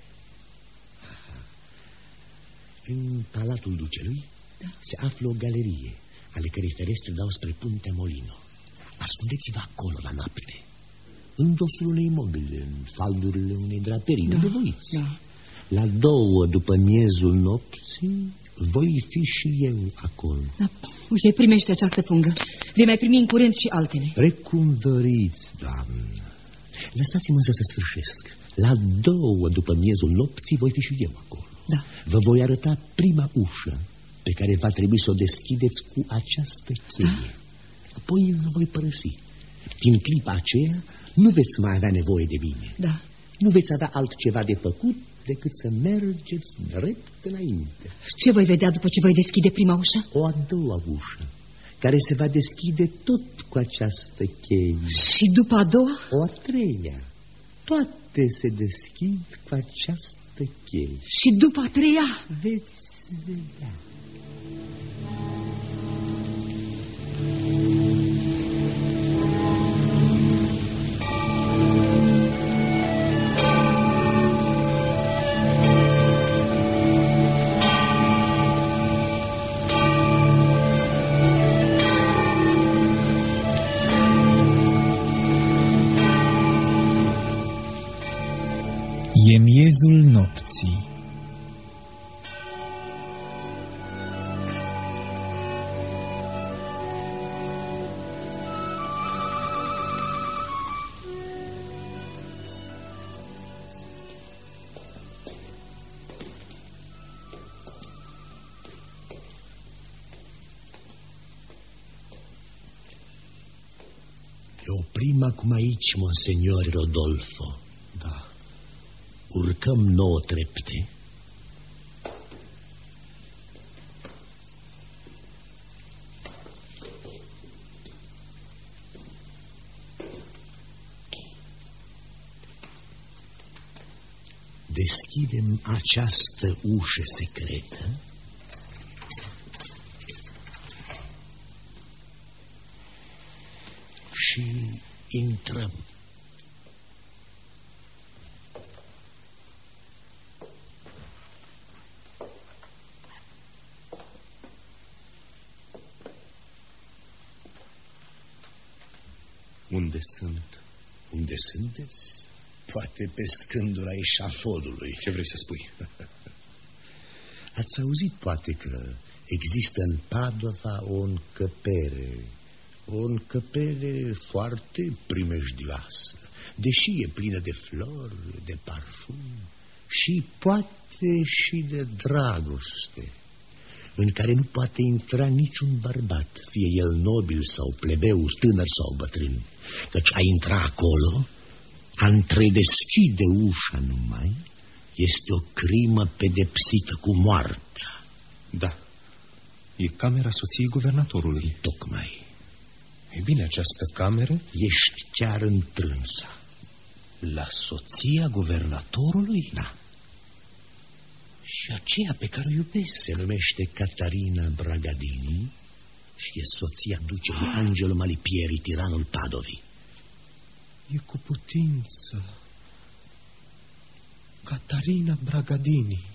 În Palatul Ducelui se află o galerie, ale cărei ferestre dau spre Puntea Molino. Ascundeți-vă acolo la noapte, în dosul unei mobile, în faldurile unei draperii, unde voiți. La 2 după miezul nopții voi fi și eu acolo. Uite, primește această pungă. Vei mai primi în curând și altele. Precum doriți, doamnă. Lăsați-mă să sfârșesc. La 2 după miezul nopții voi fi și eu acolo. Da. Vă voi arăta prima ușă pe care va trebui să o deschideți cu această cheie. Apoi vă voi părăsi. Din clipa aceea nu veți mai avea nevoie de mine. Da. Nu veți avea altceva de făcut decât să mergeți drept înainte. Ce voi vedea după ce voi deschide prima ușă? O a doua ușă, care se va deschide tot cu această cheie. Și după a doua? O a treia. Toate se deschid cu această cheie. Și după a treia? Veți vedea. E miezul nopții. Ne oprim acum aici, Monsignor Rodolfo. Da. Urcăm 9 trepte. Deschidem această ușă secretă și intrăm. Unde sunt? Unde sunteți? Poate pe scândura eșafodului. Ce vrei să spui? Ați auzit poate că există în Padova o încăpere foarte primejdioasă, deși e plină de flori, de parfum și poate și de dragoste, în care nu poate intra niciun bărbat, fie el nobil sau plebeu, tânăr sau bătrân, căci a intra acolo, a întredeschide ușa numai, este o crimă pedepsită cu moartea. Da, e camera soției guvernatorului. Tocmai. E bine, această cameră? Ești chiar întrânsa. La soția guvernatorului? Da. Și aceea pe care o iubesc? Se numește Catarina Bragadini și e soția ducelui Angelo Malipieri, tiranul Padovii. E cu putință. Catarina Bragadini,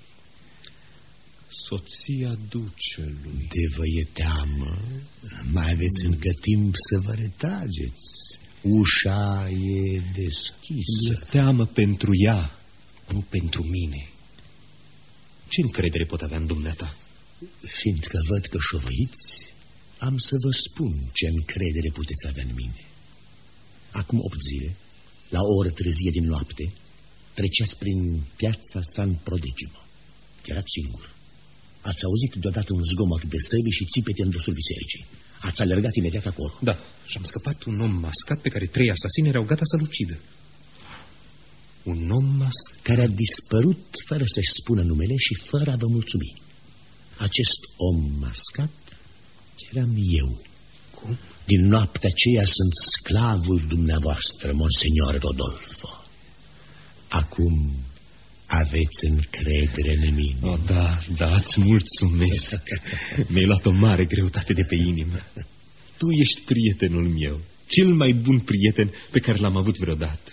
soția ducelui. De vă e teamă, mai aveți încă timp să vă retrageți. Ușa e deschisă. Mi-e teamă pentru ea, nu pentru mine. Ce încredere pot avea în dumneata? Fiindcă văd că șovăiți, am să vă spun ce încredere puteți avea în mine. Acum 8 zile, la o oră târzie din noapte, treceați prin piața San Prodigimo. Erați singur. Ați auzit deodată un zgomot de săbi și țipete în dosul bisericii. Ați alergat imediat acolo. Da, și am scăpat un om mascat pe care 3 asasini erau gata să-l ucidă. Un om mascat care a dispărut fără să-și spună numele și fără a vă mulțumi. Acest om mascat eram eu. Cum? Din noaptea aceea sunt sclavul dumneavoastră, Monsignor Rodolfo. Acum aveți încredere în mine. Oh, da, îți mulțumesc. Mi-ai luat o mare greutate de pe inimă. Tu ești prietenul meu, cel mai bun prieten pe care l-am avut vreodată.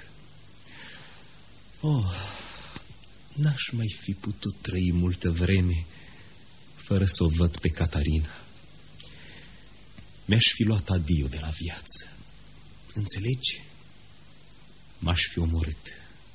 Oh, n-aș mai fi putut trăi multă vreme fără să o văd pe Catarina. Mi-aș fi luat adio de la viață. Înțelegi? M-aș fi omorât.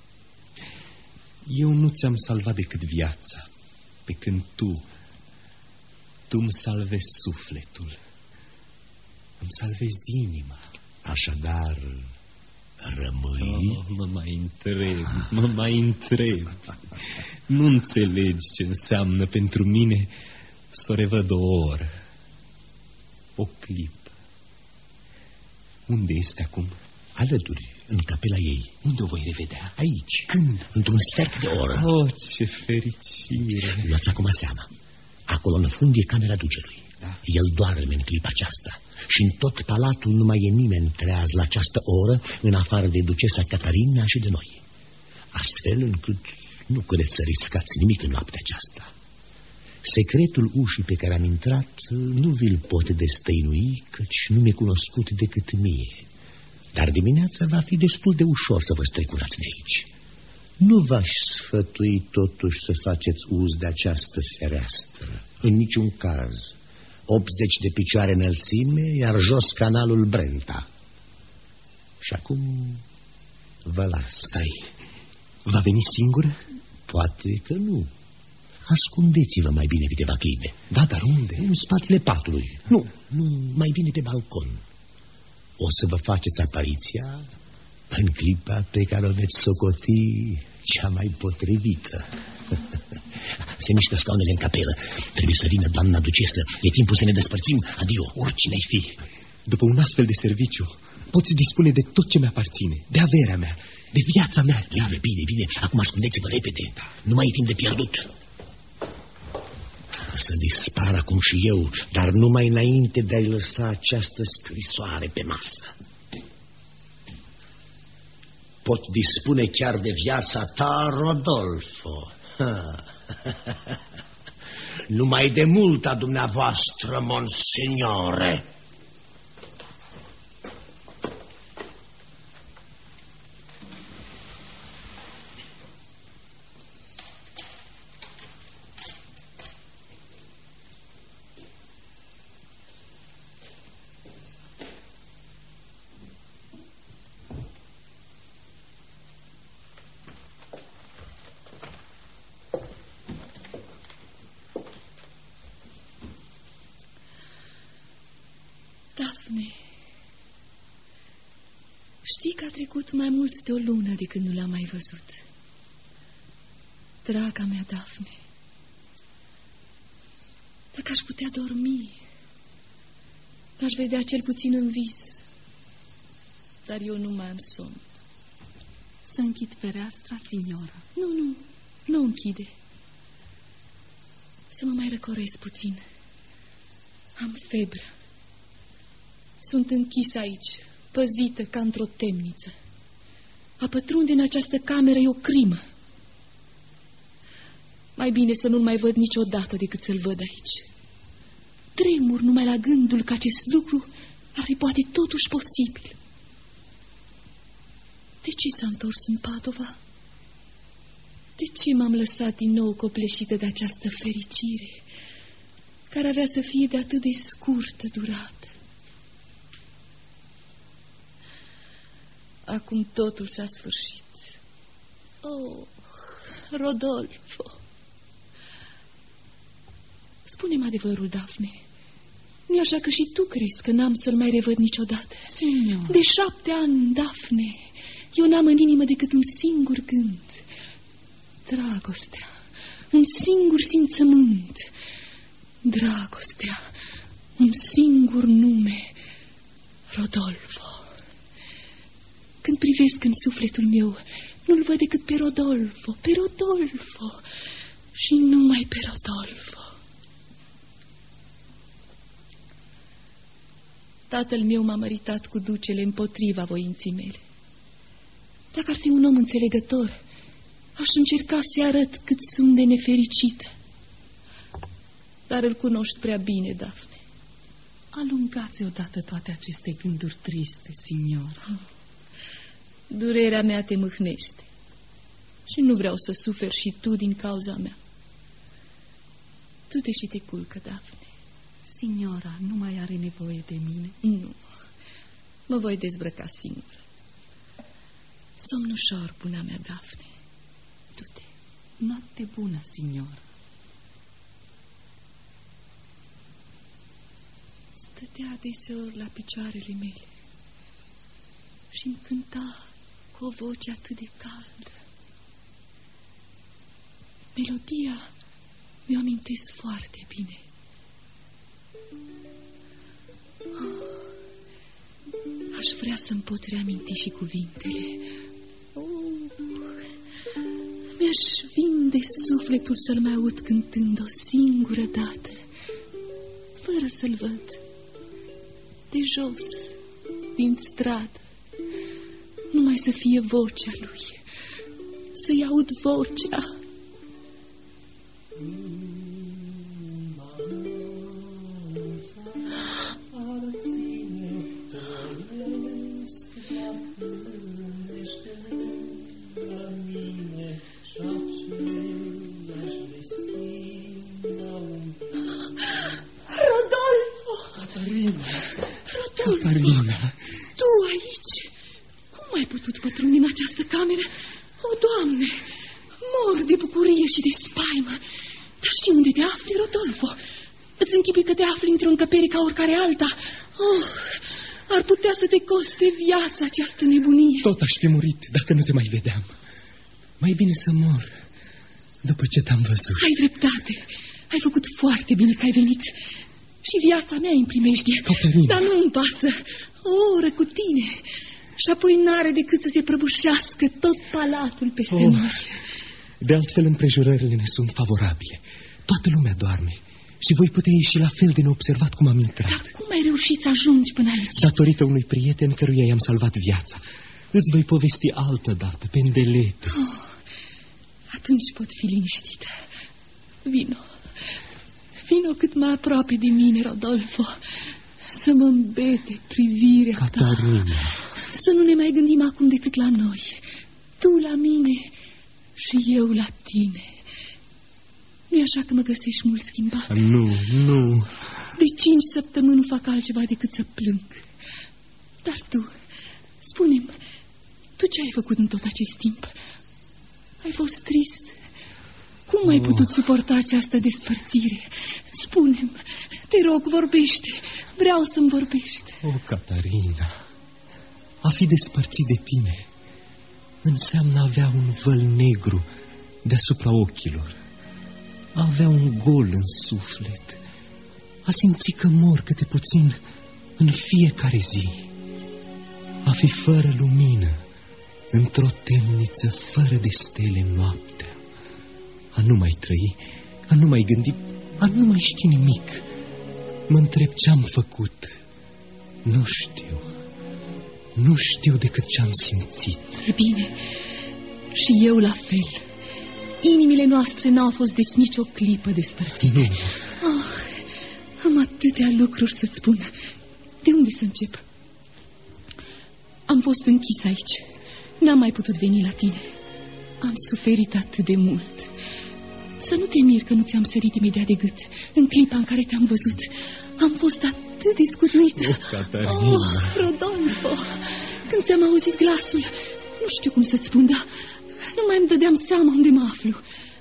Eu nu ți-am salvat decât viața, pe când tu îmi salvezi sufletul, îmi salvezi inima. Așadar, rămâi? Oh, mă mai întreb. Nu înțelegi ce înseamnă pentru mine să o revăd o oră, o clipă. Unde este acum? Alături, în capela ei. Unde o voi revedea? Aici. Când? Într-un sfert de oră. Oh, ce fericire! Luați acum seama. Acolo în fund e camera ducelui. Da. El doarme în clipa aceasta. Și în tot palatul nu mai e nimeni treaz la această oră, în afară de ducesa Catarina și de noi. Astfel încât nu credeți să riscați nimic în noaptea aceasta. Secretul ușii pe care am intrat nu vi-l pot destăinui, căci nu mi-e cunoscut decât mie. Dar dimineața va fi destul de ușor să vă strecurați de aici. Nu v-aș sfătui totuși să faceți uz de această fereastră. În niciun caz. 80 de picioare înălțime, iar jos canalul Brenta. Și acum vă las. Stai, va veni singură? Poate că nu. Ascundeți-vă mai bine câteva clipe. Da, dar unde? În spatele patului. Nu, mai bine pe balcon. O să vă faceți apariția în clipa pe care o veți socoti cea mai potrivită. Se mișcă scaunele în capelă. Trebuie să vină doamna ducesă. E timpul să ne despărțim. Adio, oricine ai fi. După un astfel de serviciu poți dispune de tot ce mi-aparține, de averea mea, de viața mea. Bine. Acum ascundeți-vă repede. Nu mai e timp de pierdut. Să dispar acum și eu, dar numai înainte de a-i lăsa această scrisoare pe masă. pot dispune chiar de viața ta, Rodolfo. Numai de mult a dumneavoastră, monsignore. Știi că a trecut mai mult de o lună de când nu l-am mai văzut. Draga mea, Dafne, dacă aș putea dormi, l-aș vedea cel puțin în vis. Dar eu nu mai am somn. Să închid fereastra, signora? Nu închide. Să mă mai răcoresc puțin. Am febră. Sunt închis aici, păzită ca într-o temniță. A pătrunde în această cameră e o crimă. Mai bine să nu-l mai văd niciodată decât să-l văd aici. Tremur numai la gândul că acest lucru ar fi poate totuși posibil. De ce s-a întors în Padova? De ce m-am lăsat din nou copleșită de această fericire, care avea să fie de atât de scurtă durată? Acum totul s-a sfârșit. Oh, Rodolfo! Spune-mi adevărul, Dafne. Nu-i așa că și tu crezi că n-am să-l mai revăd niciodată? Signor. De 7 ani, Dafne, eu n-am în inimă decât un singur gând. Dragostea. Un singur simțământ. Dragostea. Un singur nume. Rodolfo. Când privesc în sufletul meu, nu-l văd decât pe Rodolfo, pe Rodolfo și numai pe Rodolfo. Tatăl meu m-a măritat cu ducele împotriva voinții mele. Dacă ar fi un om înțelegător, aș încerca să-i arăt cât sunt de nefericită. Dar îl cunoști prea bine, Dafne. Alungați odată toate aceste gânduri triste, signor. Durerea mea te mâhnește și nu vreau să suferi și tu din cauza mea. Du-te și te culcă, Dafne. Signora nu mai are nevoie de mine? Nu, mă voi dezbrăca singură. Somn ușor, buna mea, Dafne. Du-te. Noapte bună, signora. Stătea adeseori la picioarele mele și-mi cânta cu o voce atât de caldă. Melodia mi-o amintesc foarte bine. Aș vrea să-mi pot reaminti și cuvintele. Mi-aș vinde sufletul să-l mai aud cântând o singură dată, fără să-l văd, de jos, din stradă, numai să fie vocea lui, să-i aud vocea. Oricare alta. Ar putea să te coste viața această nebunie. Tot aș fi murit dacă nu te mai vedeam. Mai bine să mor după ce te-am văzut. Ai dreptate. Ai făcut foarte bine că ai venit. Și viața mea îmi primește. Caterina. Dar nu-mi pasă. O oră cu tine. Și apoi n-are decât să se prăbușească tot palatul peste noi. De altfel împrejurările ne sunt favorabile. Toată lumea doarme. Și voi putea ieși la fel de neobservat cum am intrat. Dar cum ai reușit să ajungi până aici? Datorită unui prieten căruia i-am salvat viața. Îți voi povesti altă dată, pe îndelete. Atunci pot fi liniștită. Vino cât mai aproape de mine, Rodolfo, să mă îmbete privirea Catarina. ta. Să nu ne mai gândim acum decât la noi. Tu la mine și eu la tine. Nu-i așa că mă găsești mult schimbat? Nu. De 5 săptămâni nu fac altceva decât să plâng. Dar tu, spune-mi, tu ce ai făcut în tot acest timp? Ai fost trist? Cum ai putut suporta această despărțire? Spune-mi, te rog, vorbește. Vreau să-mi vorbești. Catarina, a fi despărțit de tine înseamnă a avea un văl negru deasupra ochilor, a avea un gol în suflet, a simți că mor câte puțin în fiecare zi, a fi fără lumină într-o temniță fără de stele noaptea, a nu mai trăi, a nu mai gândi, a nu mai ști nimic. Mă întreb ce-am făcut. Nu știu decât ce-am simțit. E bine, și eu la fel. Inimile noastre n-au fost deci nicio clipă despărțite. Am atâtea lucruri să spun. De unde să încep? Am fost închis aici. N-am mai putut veni la tine. Am suferit atât de mult. Să nu te miri că nu ți-am sărit imediat de gât. În clipa în care te-am văzut, am fost atât de scutuită. Catarina. Rodolfo, când ți-am auzit glasul, nu știu cum să-ți spun, dar nu mai îmi dădeam seama unde mă aflu.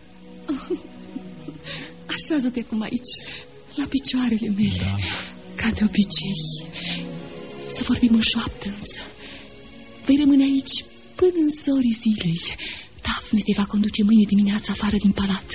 Așează-te acum aici, la picioarele mele, ca de obicei. Să vorbim în șoaptă însă. Vei rămâne aici până în zorii zilei. Dafne te va conduce mâine dimineața afară din palat.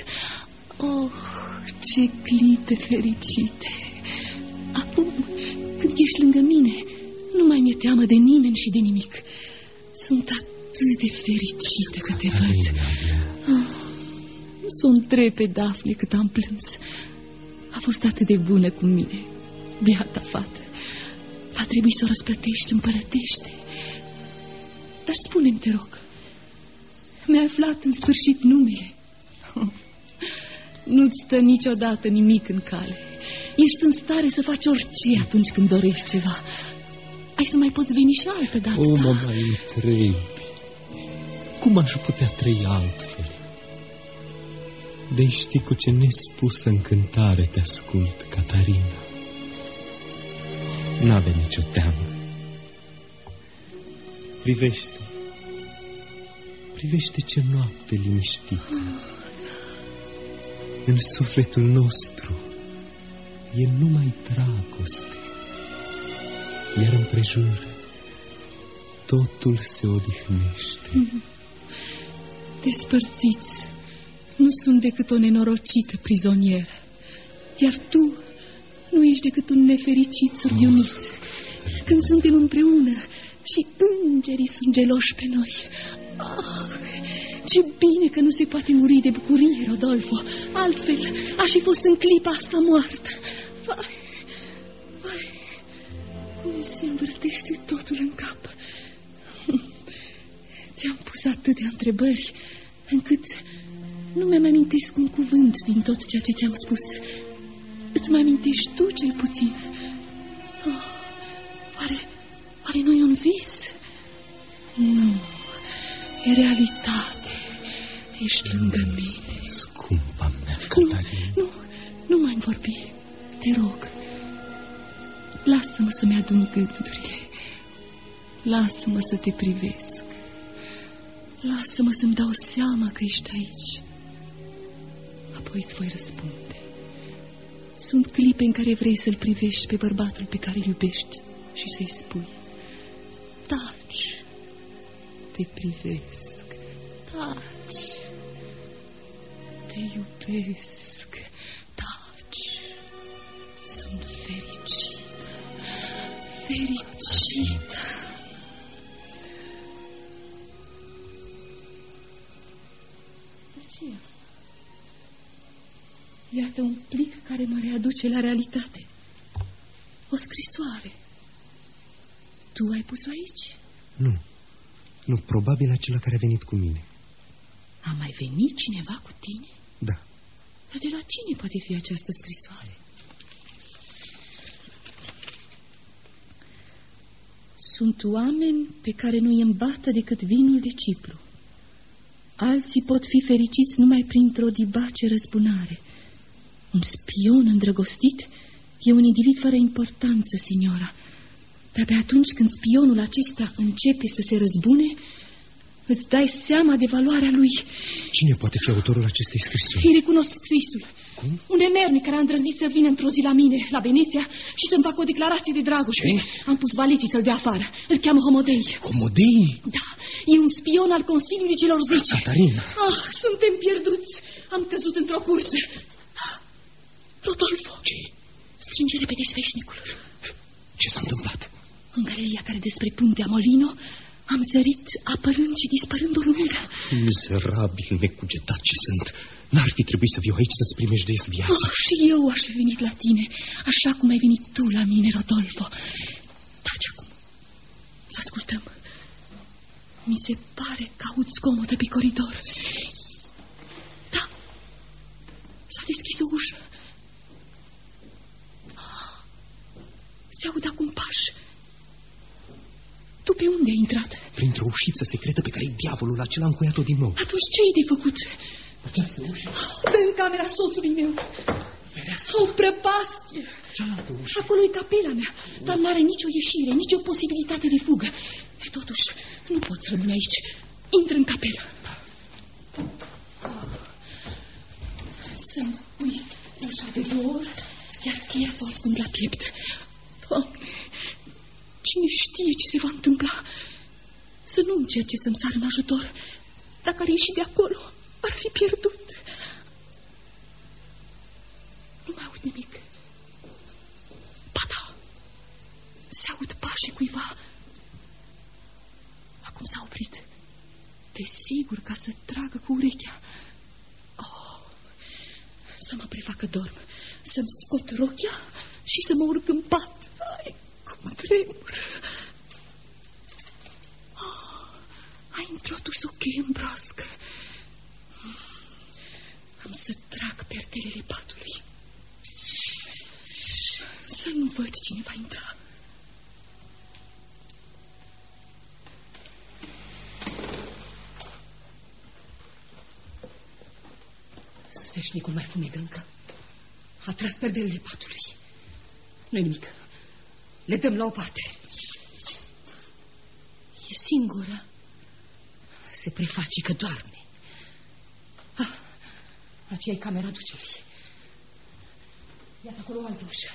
Ce clipe fericite! Acum, când ești lângă mine, nu mai mi-e teamă de nimeni și de nimic. Sunt atât de fericită că te văd. Nu s-o întreb pe Dafne cât am plâns. A fost atât de bună cu mine, beata fată. Va trebui să o răsplătești împărătește. Dar spune-mi, te rog, mi-ai aflat în sfârșit numele. Nu-ți stă niciodată nimic în cale. Ești în stare să faci orice atunci când dorești ceva. Ai să mai poți veni și altă dată. Mă mai întrebi, cum aș putea trăi altfel? De știi cu ce nespusă încântare te ascult, Catarina. N-avem nicio teamă. Privește ce noapte liniștită. În sufletul nostru e numai dragoste, iar împrejur totul se odihnește. Despărțiți, nu sunt decât o nenorocită prizonieră, iar tu nu ești decât un nefericit surghiunit. Când suntem împreună și îngerii sunt geloși pe noi. Ce bine că nu se poate muri de bucurie, Rodolfo. Altfel, aș fi fost în clipa asta moartă. Vai, cum mi se învârtește totul în cap. Ți-am pus atâtea întrebări încât nu mi-am amintesc un cuvânt din tot ceea ce ți-am spus. Îți mai amintești tu cel puțin? Oare nu-i un vis? Nu, e realitate. Ești lângă mine. Scumpa mea, Catarina. Nu mai-mi vorbi. Te rog. Lasă-mă să-mi adun gândurile. Lasă-mă să te privesc. Lasă-mă să-mi dau seama că ești aici. Apoi îți voi răspunde. Sunt clipe în care vrei să-l privești pe bărbatul pe care îl iubești și să-i spui: taci, te privesc, taci, te iubesc, taci, sunt fericită, fericită. Ce-i asta? Iată un plic care mă readuce la realitate. O scrisoare. Tu ai pus-o aici? Nu. Nu, probabil acela care a venit cu mine. A mai venit cineva cu tine? Da. Dar de la cine poate fi această scrisoare? Sunt oameni pe care nu îi îmbată decât vinul de Cipru. Alții pot fi fericiți numai printr-o dibace răzbunare. Un spion îndrăgostit e un individ fără importanță, signora. Dar pe atunci când spionul acesta începe să se răzbune, îți dai seama de valoarea lui. Cine poate fi autorul acestei scrisori? Îi recunosc scrisul. Cum? Un nemernic care a îndrăznit să vină într-o zi la mine, la Veneția, și să-mi facă o declarație de dragoste. Ce? Am pus valeții să-l dea afară. Îl cheamă Homodei. Homodei? Da, e un spion al Consiliului celor 10. Catarina. Suntem pierduți. Am căzut într-o cursă. Rodolfo. Ce? Strânge repede sfeșnicul. Ce s-a întâmplat? În galeria care despre puntea Molino am zărit apărând și dispărând o lumină. Mizerabil, necugetat ce sunt. N-ar fi trebuit să viu aici să-ți primejduiesc viața. Și eu aș fi venit la tine, așa cum ai venit tu la mine, Rodolfo. Taci acum. Să ascultăm. Mi se pare că aud zgomotă pe coridor. Da. S-a deschis o ușă. Se aud acum pași. Tu pe unde ai intrat? Printr-o ușiță secretă pe care diavolul acela a încuiat-o din nou. Atunci ce-ai de făcut? Această ușă. Dă în camera soțului meu. Ferească. O prăpastie. Cealaltă ușă. Acolo e capela mea, dar n-are nicio ieșire, nicio posibilitate de fugă. E totuși, nu poți rămâne aici. Intră în capelă. Să-mi pui ușa de două ori, iar cheia să o ascund la piept. Doamne, cine știe ce se va întâmpla? Să nu încerce să-mi sară în ajutor. Dacă ar ieși de acolo, ar fi pierdut. Nu mai aud nimic. Ba da, se aud pașii cuiva. Acum s-a oprit. Desigur, ca să tragă cu urechea. Oh, să mă prefacă dorm, să-mi scot rochia și să mă urc în pat. Ai, cum tremur. Ai introdus o cheie în broască. Am să trag perdelele patului. Să nu văd cine va intra. Sfeșnicul mai fumegă încă. A tras perdelele patului. Nu-i nimic. Le dăm la o parte. E singură. Se preface că doarme. Aceea e camera ducelui. Iată acolo o altă ușă.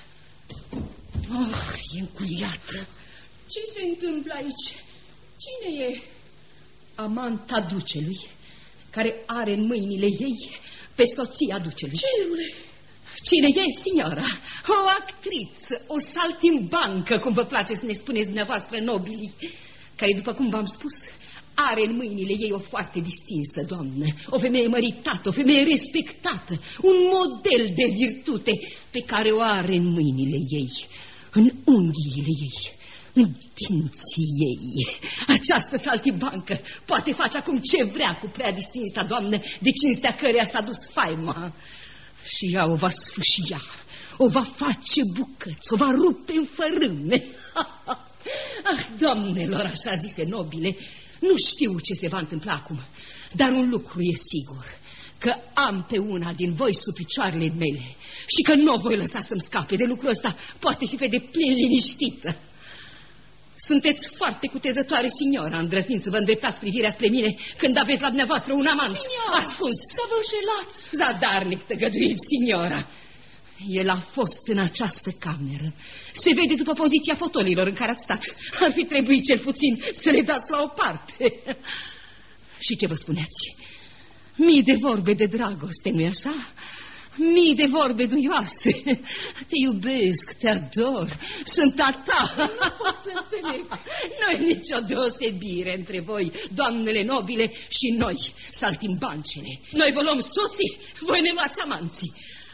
E încuiată. Ce se întâmplă aici? Cine e? Amanta ducelui, care are în mâinile ei pe soția ducelui. Cerule! Cine e, signora? O actriță, o saltimbancă, cum vă place să ne spuneți dumneavoastră, nobilii, care, după cum v-am spus, are în mâinile ei o foarte distinsă doamnă, o femeie măritată, o femeie respectată, un model de virtute pe care o are în mâinile ei, în unghiile ei, în dinții ei. Această saltimbancă poate face acum ce vrea cu prea distinsa doamnă, de cinstea căreia s-a dus faima. Și ea o va sfâșia, o va face bucăți, o va rupe în fărâme. Ah, doamnelor, așa zise nobile, nu știu ce se va întâmpla acum, dar un lucru e sigur, că am pe una din voi sub picioarele mele și că nu o voi lăsa să-mi scape. De lucrul ăsta poate fi pe deplin liniștită. Sunteți foarte cutezătoare, signora, îndrăznind să vă îndreptați privirea spre mine când aveți la dumneavoastră un amant ascuns. Să vă înșelați. Zadarnic tăgăduiți, signora. El a fost în această cameră. Se vede după poziția fotolilor în care ați stat. Ar fi trebuit cel puțin să le dați la o parte. Și ce vă spuneați? Mii de vorbe de dragoste, nu-i așa? Mii de vorbe duioase. Te iubesc, te ador, sunt a ta. Nu pot să înțeleg. Nu-i nicio deosebire între voi, doamnele nobile, și noi, saltimbancele. Noi vă luăm soții, voi ne luați amanții.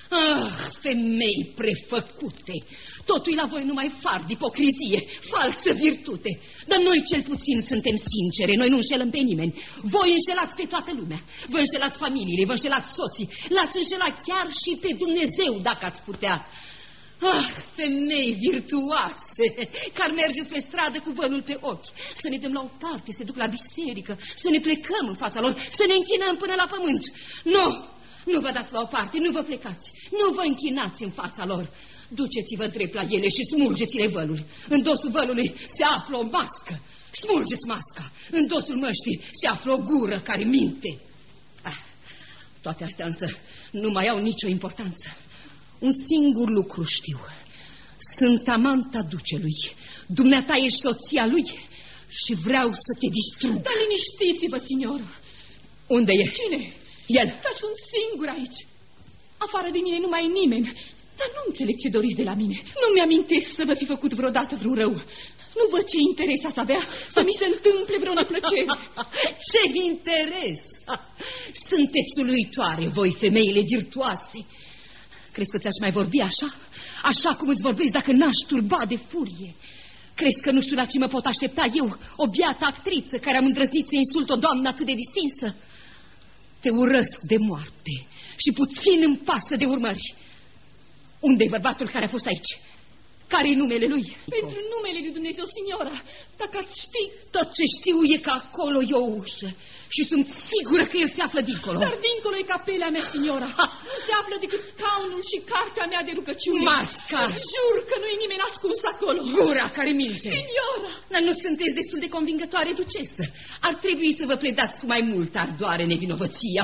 Ah, femei prefăcute! Totul la voi numai fard, ipocrizie, falsă virtute. Dar noi cel puțin suntem sincere, noi nu înșelăm pe nimeni. Voi înșelați pe toată lumea, vă înșelați familiile, vă înșelați soții, l-ați înșelat chiar și pe Dumnezeu, dacă ați putea. Ah, femei virtuoase, care mergeți pe stradă cu vălul pe ochi, să ne dăm la o parte, să duc la biserică, să ne plecăm în fața lor, să ne închinăm până la pământ. Nu, nu vă dați la o parte, nu vă plecați, nu vă închinați în fața lor. Duceți-vă drept la ele și smulgeți-le vălul. În dosul vălului se află o mască. Smulgeți masca. În dosul măștii se află o gură care minte. Toate astea însă nu mai au nicio importanță. Un singur lucru știu. Sunt amanta ducelui. Dumneata ești soția lui și vreau să te distrug. Dar liniștiți-vă, signoră. Unde e? Cine? El. Dar sunt singur aici. Afară de mine nu mai e nimeni. Dar nu înțeleg ce doriți de la mine. Nu mi-amintesc să vă fi făcut vreodată vreun rău. Nu văd ce interes ați avea să mi se întâmple vreo neplăcere. Ce interes! Sunteți uluitoare, voi, femeile virtuoase. Crezi că ți-aș mai vorbi așa? Așa cum îți vorbesc dacă n-aș turba de furie. Crezi că nu știu la ce mă pot aștepta eu, o biată actriță care am îndrăznit să insult o doamnă atât de distinsă? Te urăsc de moarte și puțin îmi pasă de urmări. Unde-i bărbatul care a fost aici? Care-i numele lui? Pentru numele lui Dumnezeu, signora, dacă ați ști... Tot ce știu e că acolo e o ușă și sunt sigură că el se află dincolo. Dar dincolo e capela mea, signora. Nu se află decât scaunul și cartea mea de rugăciune. Masca! Jur că nu e nimeni ascuns acolo. Gura care minte. Signora! Dar nu sunteți destul de convingătoare, ducesă. Ar trebui să vă pledați cu mai multă ardoare nevinovăția.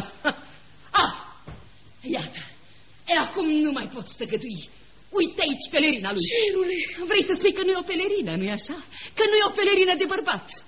Iată. Acum nu mai pot stăgădui. Uite aici pelerina lui. Cerule! Vrei să spui că nu e o pelerină, nu-i așa? Că nu e o pelerină de bărbat.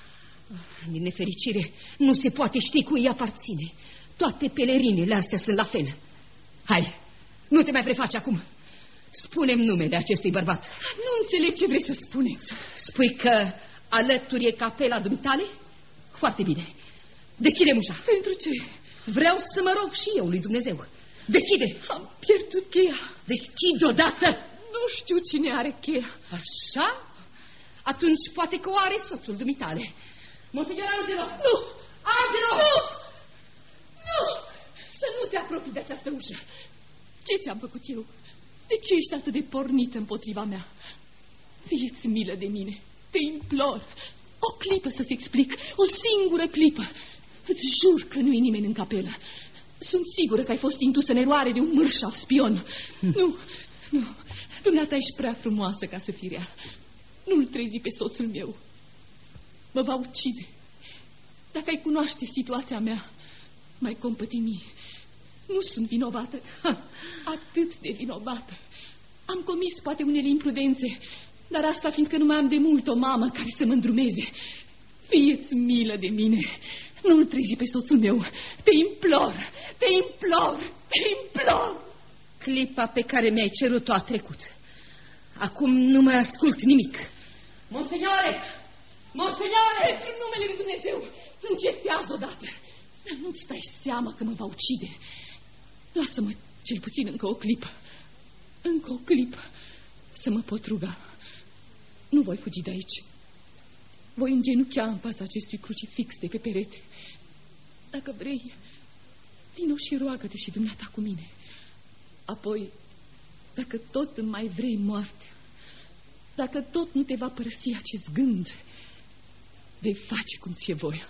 Din nefericire, nu se poate ști cui îi aparține. Toate pelerinele astea sunt la fel. Hai, nu te mai prefaci acum. Spune-mi numele acestui bărbat. Nu înțeleg ce vrei să spuneți. Spui că alături e capela dumitale? Foarte bine. Deschide ușa. Pentru ce? Vreau să mă rog și eu lui Dumnezeu. Deschide! Am pierdut cheia. Deschide odată! Nu știu cine are cheia. Așa? Atunci poate că o are soțul dumitale. Monsignor Angelo! Nu! Angelo! Nu! Nu! Să nu te apropii de această ușă. Ce ți-am făcut eu? De ce ești atât de pornită împotriva mea? Fie-ți milă de mine. Te implor. O clipă să-ți explic. O singură clipă. Îți jur că nu e nimeni în capelă. Sunt sigură că ai fost indusă în eroare de un mărșav spion. Nu, nu. Dumneata ești prea frumoasă ca să fii rea. Nu-l trezi pe soțul meu. Mă va ucide. Dacă ai cunoaște situația mea, m-ai compătimi. Nu sunt vinovată. Atât de vinovată. Am comis poate unele imprudențe, dar asta fiindcă nu mai am de mult o mamă care să mă îndrumeze. Fie-ți milă de mine. Nu-l trezi pe soțul meu. Te implor, te implor, te implor. Clipa pe care mi-ai cerut-o a trecut. Acum nu mai ascult nimic. Monsignore! Monsignore! Pentru numele lui Dumnezeu, încetează odată. Dar nu-ți dai seama că mă va ucide. Lasă-mă cel puțin încă o clipă. Încă o clipă să mă pot ruga. Nu voi fugi de aici. Voi îngenuchea în fața acestui crucifix de pe perete. Dacă vrei, vino și roagă-te și dumneata cu mine. Apoi, dacă tot îmi mai vrei moarte, dacă tot nu te va părăsi acest gând, vei face cum ți-e voia.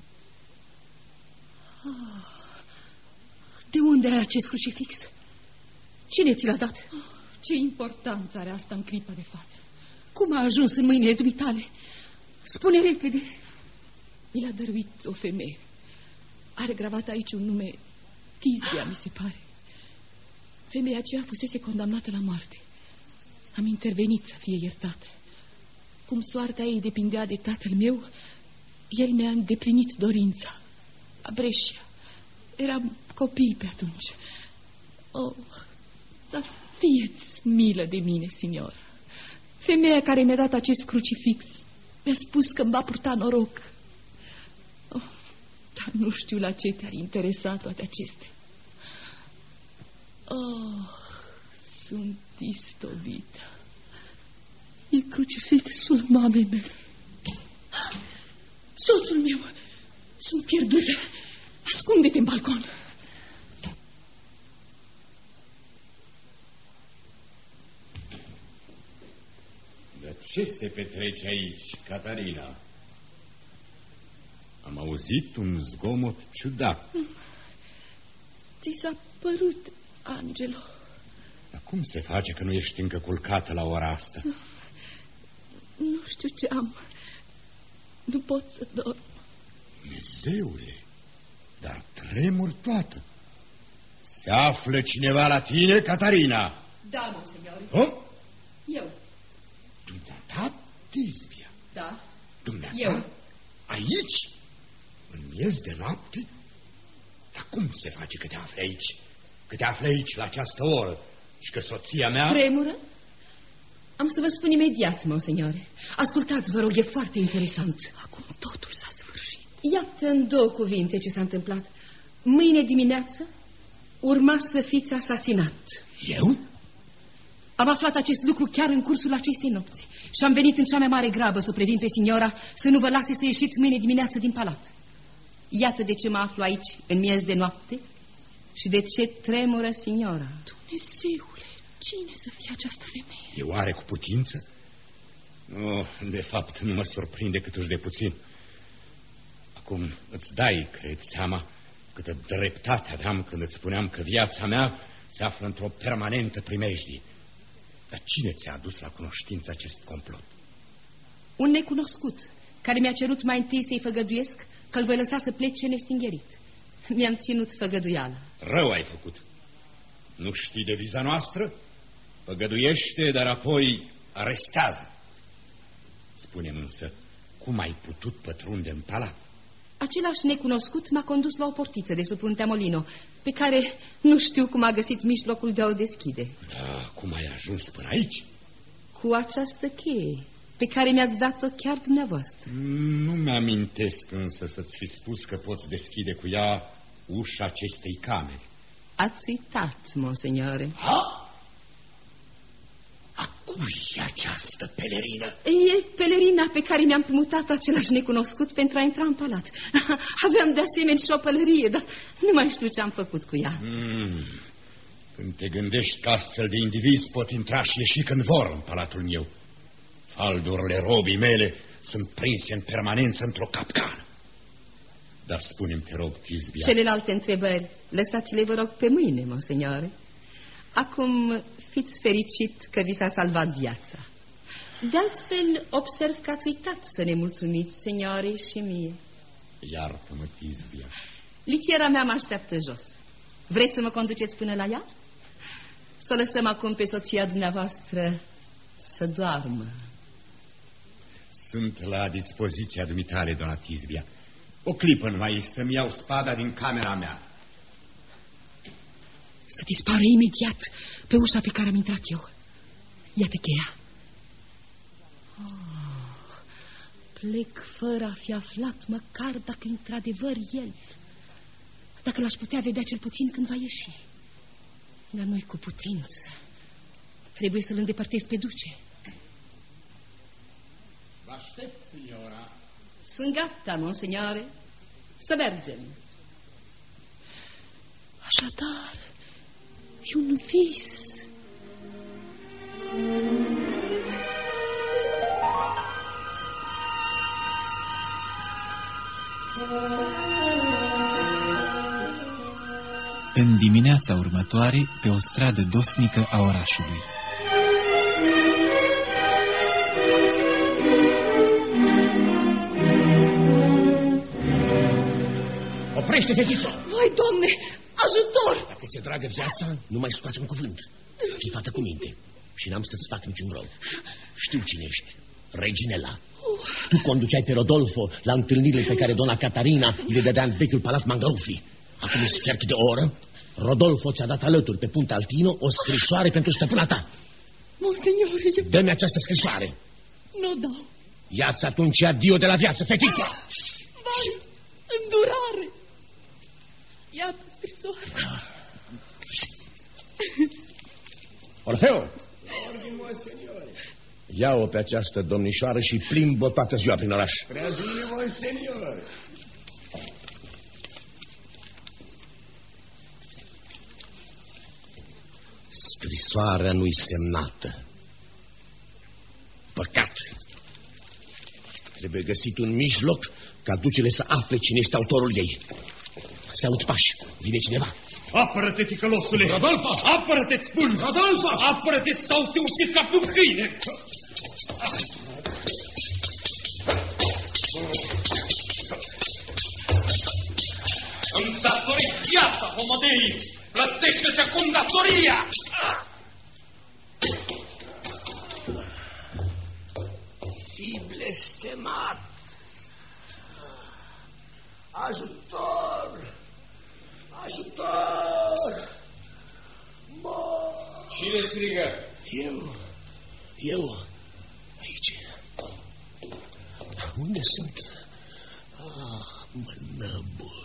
De unde ai acest crucifix? Cine ți l-a dat? Ce importanță are asta în clipa de față? Cum a ajuns în mâinile dumitale? Spune repede. Mi l-a dăruit o femeie. Are gravat aici un nume, Tisbia, mi se pare. Femeia aceea fusese condamnată la moarte. Am intervenit să fie iertată. Cum soarta ei depindea de tatăl meu, el mi-a îndeplinit dorința. La Brescia. Eram copil pe atunci. Oh, dar fie-ți milă de mine, signor. Femeia care mi-a dat acest crucifix mi-a spus că îmi va purta noroc. Oh, dar nu știu la ce te-ar interesa toate acestea. Oh, Sunt istovită. E crucifixul mamei mele. Soțul meu! Sunt pierdută. Ascunde-te în balcon. Dar ce se petrece aici, Catarina? Am auzit un zgomot ciudat. Ți s-a părut, Angelo. Dar cum se face că nu ești încă culcată la ora asta? Nu știu ce am. Nu pot să dorm. Dumnezeule, dar tremur toată. Se află cineva la tine, Catarina? Da, monseigneur. Oh? Eu. Dumneata, Tisbia? Da. Dumneata? Eu. Aici? În miez de noapte? Dar cum se face că te afli aici? Că te afli aici la această oră? Și că soția mea... Tremură? Am să vă spun imediat, monseigneur. Ascultați, vă rog, e foarte interesant. Acum totul s-a sfârșit. Iată în două cuvinte ce s-a întâmplat. Mâine dimineață urma să fiți asasinat. Eu? Am aflat acest lucru chiar în cursul acestei nopți și am venit în cea mai mare grabă să o previn pe signora să nu vă lase să ieșiți mâine dimineață din palat. Iată de ce mă aflu aici, în miez de noapte, și de ce tremură signora. Dumnezeule, cine să fie această femeie? E oare cu putință? Nu, de fapt, nu mă surprinde câtuși de puțin. Acum îți dai, cred, seama câtă dreptate aveam când îți spuneam că viața mea se află într-o permanentă primejdie. Dar cine ți-a adus la cunoștință acest complot? Un necunoscut, care mi-a cerut mai întâi să-i făgăduiesc că îl voi lăsa să plece nestingerit. Mi-am ținut făgăduiala. Rău ai făcut. Nu știi deviza noastră? Făgăduiește, dar apoi arestează. Spune-mi însă, cum ai putut pătrunde în palat? Același necunoscut m-a condus la o portiță de sub Puntea Molino, pe care nu știu cum a găsit mijlocul de a o deschide. Da, cum ai ajuns până aici? Cu această cheie, pe care mi-ați dat-o chiar dumneavoastră. Nu mi-amintesc însă să-ți fi spus că poți deschide cu ea ușa acestei camere. Ați uitat, monseigneur. Ha? Cui e această pelerină? E pelerina pe care mi-am împrumutat-o același necunoscut pentru a intra în palat. Aveam de asemenea și o pălărie, dar nu mai știu ce am făcut cu ea. Când te gândești că astfel de indivizi pot intra și ieși când vor în palatul meu, faldurile robii mele sunt prinse în permanență într-o capcană. Dar spune-mi, te rog, Tisbia... Celelalte întrebări, lăsați-le, vă rog, pe mâine, monseigneur. Acum fiți fericit că vi s-a salvat viața. De altfel, observ că ați uitat să ne mulțumiți, senioare, și mie. Iartă-mă, Tisbia. Litiera mea mă așteaptă jos. Vreți să mă conduceți până la ea? Să lăsăm acum pe soția dumneavoastră să doarmă. Sunt la dispoziția dumitale, doamna Tisbia. O clipă numai să-mi iau spada din camera mea. Să dispară imediat pe ușa pe care am intrat eu. Iată cheia. Plec fără a fi aflat măcar dacă într-adevăr el. Dacă l-aș putea vedea cel puțin când va ieși. Dar nu-i cu putință. Trebuie să-l îndepărtez pe duce. Vă aștept, signora. Sunt gata, monseigneur. Să mergem. Așadar, e un vis. În dimineața următoare, pe o stradă dosnică a orașului. Oprește, fetiță! Vai, Doamne, ajutor! Dacă ți-e dragă viața, nu mai scoate un cuvânt. Fii fată cu minte și n-am să-ți fac niciun rău. Știu cine ești, Reginela. Tu conduceai pe Rodolfo la întâlnirile pe care dona Catarina le dădea în vechiul palat Mangarufi. Acum un sfert de oră, Rodolfo ți-a dat alături pe Punta Altino o scrisoare pentru stăpâna ta. Monseigneur, eu... Dă-mi această scrisoare. Nu dau. Ia-ți atunci adio de la viață, fetiță! Vai, îndurare! Iată scrisoare. O Orfeu! Ia-o pe această domnișoară și plimbă toată ziua prin oraș. Prea bine, monsenior. Scrisoarea nu-i semnată. Păcat. Trebuie găsit un mijloc ca ducele să afle cine este autorul ei. Se aud pași. Vine cineva. Apără-te, ticălosule! Rodolfo! Apără-te-ți spun! Rodolfo! Apără-te sau te ucid ca pe un câine! Îmi datorezi viața, Homodei! Plătește-ți acum datoria! Fi blestemat! Ajutor! Ajutor! Cine strigă? Eu. Aici. Unde sunt? Mă năbur.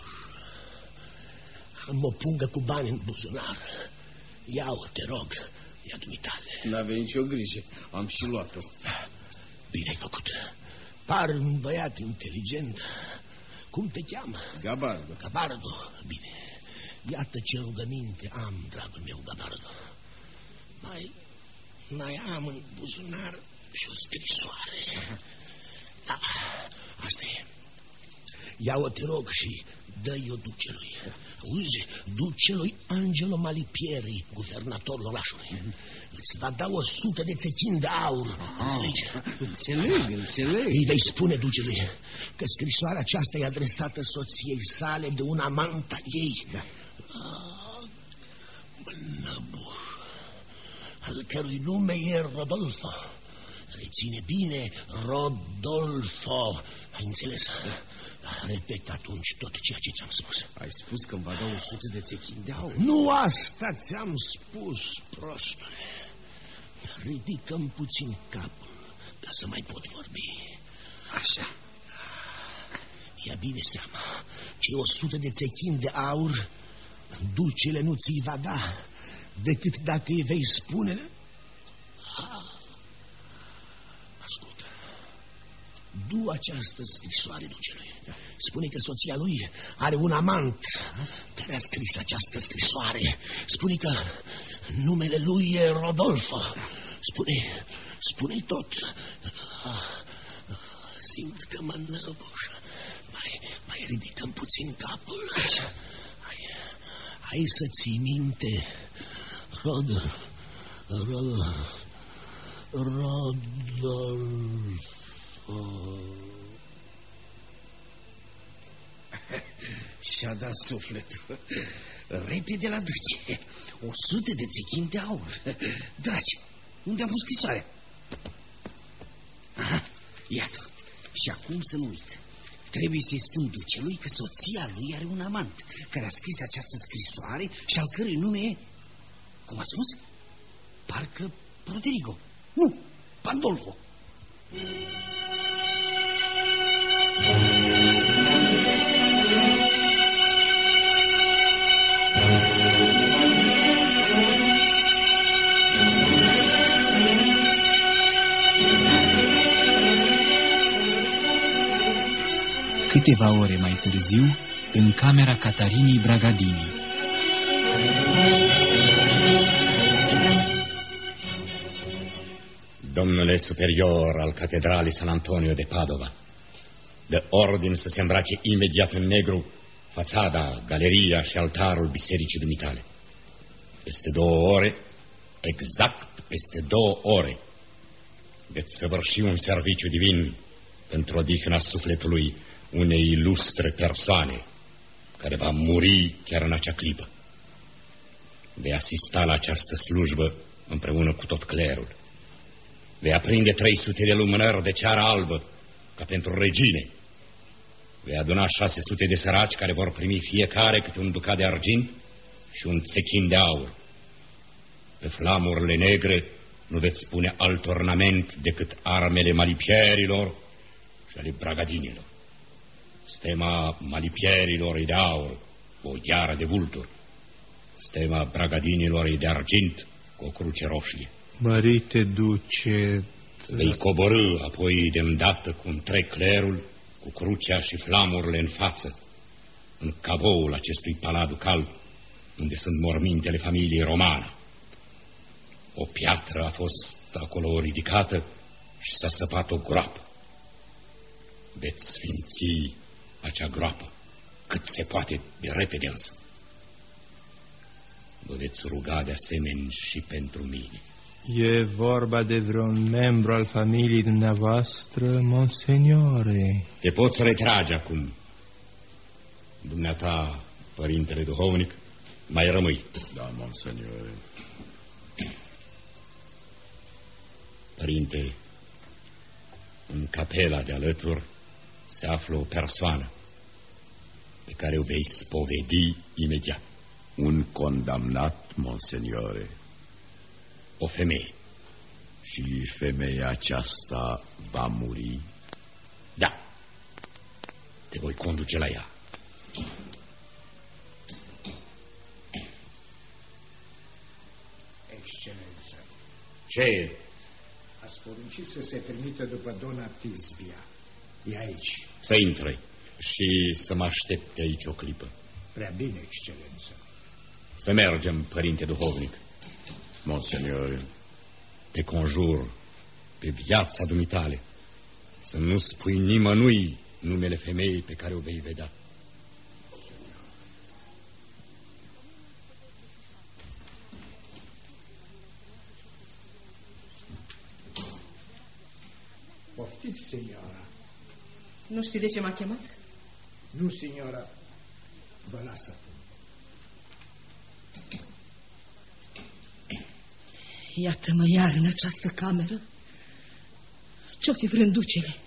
Am o pungă cu bani în buzunar. Ia-o, te rog. Ia dumitale. N-avei nicio grijă. Am și luat-o. Bine ai făcut. Par un băiat inteligent. Cum te cheamă? Gabardo. Gabardo. Bine. Iată ce rugăminte am, dragul meu, Gabardo. Mai am în buzunar și o scrisoare. Da, asta e. Ia-o, te rog, și dă-i-o ducelui. Auzi, ducelui Angelo Malipieri, guvernatorul orașului. Îți va da 100 de țechini de aur. Înțelegi? Înțeleg. Îi vei spune ducelui că scrisoarea aceasta e adresată soției sale de un amant al ei. Da. Mănăbur, al cărui nume e Rodolfo. Reține bine, Rodolfo. Ai înțeles? Repet atunci tot ceea ce ți-am spus. Ai spus că îmi va da 100 de țechini de aur. Nu asta ți-am spus, prostule. Ridică-mi puțin capul ca să mai pot vorbi. Așa. Ia bine seama, cei 100 de țechini de aur ducele nu ți-i va da decât dacă îi vei spune. Ascultă, du această scrisoare ducelui. Spune că soția lui are un amant care a scris această scrisoare. Spune că numele lui e Rodolfo. Spune-i tot. Simt că mă năbuș. Mai ridicăm puțin capul. Hai să ții minte. Rodolfo. Și-a dat sufletul. Repede la duce. 100 de țechini de aur. Dragi, unde am pus scrisoarea? Aha, iată. Și acum să nu uit. Trebuie să-i spun ducelui că soția lui are un amant care a scris această scrisoare și al cărui nume e... Cum a spus? Parcă Rodrigo. Nu, Pandolfo. Câteva ore mai târziu, în camera Catarinei Bragadini. Domnule superior al Catedralei San Antonio de Padova, dă ordin să se îmbrace imediat în negru fațada, galeria și altarul bisericii dumitale. Peste 2 ore, exact peste 2 ore, veți săvârși un serviciu divin pentru odihna sufletului unei ilustre persoane care va muri chiar în acea clipă. Vei asista la această slujbă împreună cu tot clerul. Vei aprinde 300 de lumânări de ceară albă ca pentru regine. Vei aduna 600 de săraci care vor primi fiecare câte un ducat de argint și un țechin de aur. Pe flamurile negre nu veți pune alt ornament decât armele malipierilor și ale bragadinilor. Stema malipierilor e de aur, o gheară de vulturi. Stema bragadinilor e de argint, cu o cruce roșie. Mărite duce... Vei coborî apoi de îndată cu întreg clerul, cu crucea și flamurile în față, în cavoul acestui palat ducal, unde sunt mormintele familiei romană. O piatră a fost acolo ridicată și s-a săpat o groapă. Veți sfinți acea groapă cât se poate de repede însă. Vă veți ruga de asemenea și pentru mine. E vorba de vreun membru al familiei dumneavoastră, monseniore? Te poți retrage acum. Dumneata, părintele duhovnic, mai rămâi. Da, monseniore. Părinte, în capela de alături se află o persoană pe care o vei spovedi imediat. Un condamnat, monseniore. O femeie. Și femeia aceasta va muri? Da. Te voi conduce la ea. Excelență. Ce e? Ați poruncit să se trimită după dona Tisbia. E aici. Să intre și să mă aștepte aici o clipă. Prea bine, excelență. Să mergem, părinte duhovnic. Monseniore. Te conjur pe viața dumitale să nu spui nimănui numele femeii pe care o vei vedea. Poftiți, signora. Nu știi de ce m-a chemat? Nu, signora. Vă las acum. Iată-mă iar în această cameră. Ce-o fi vrând ducele?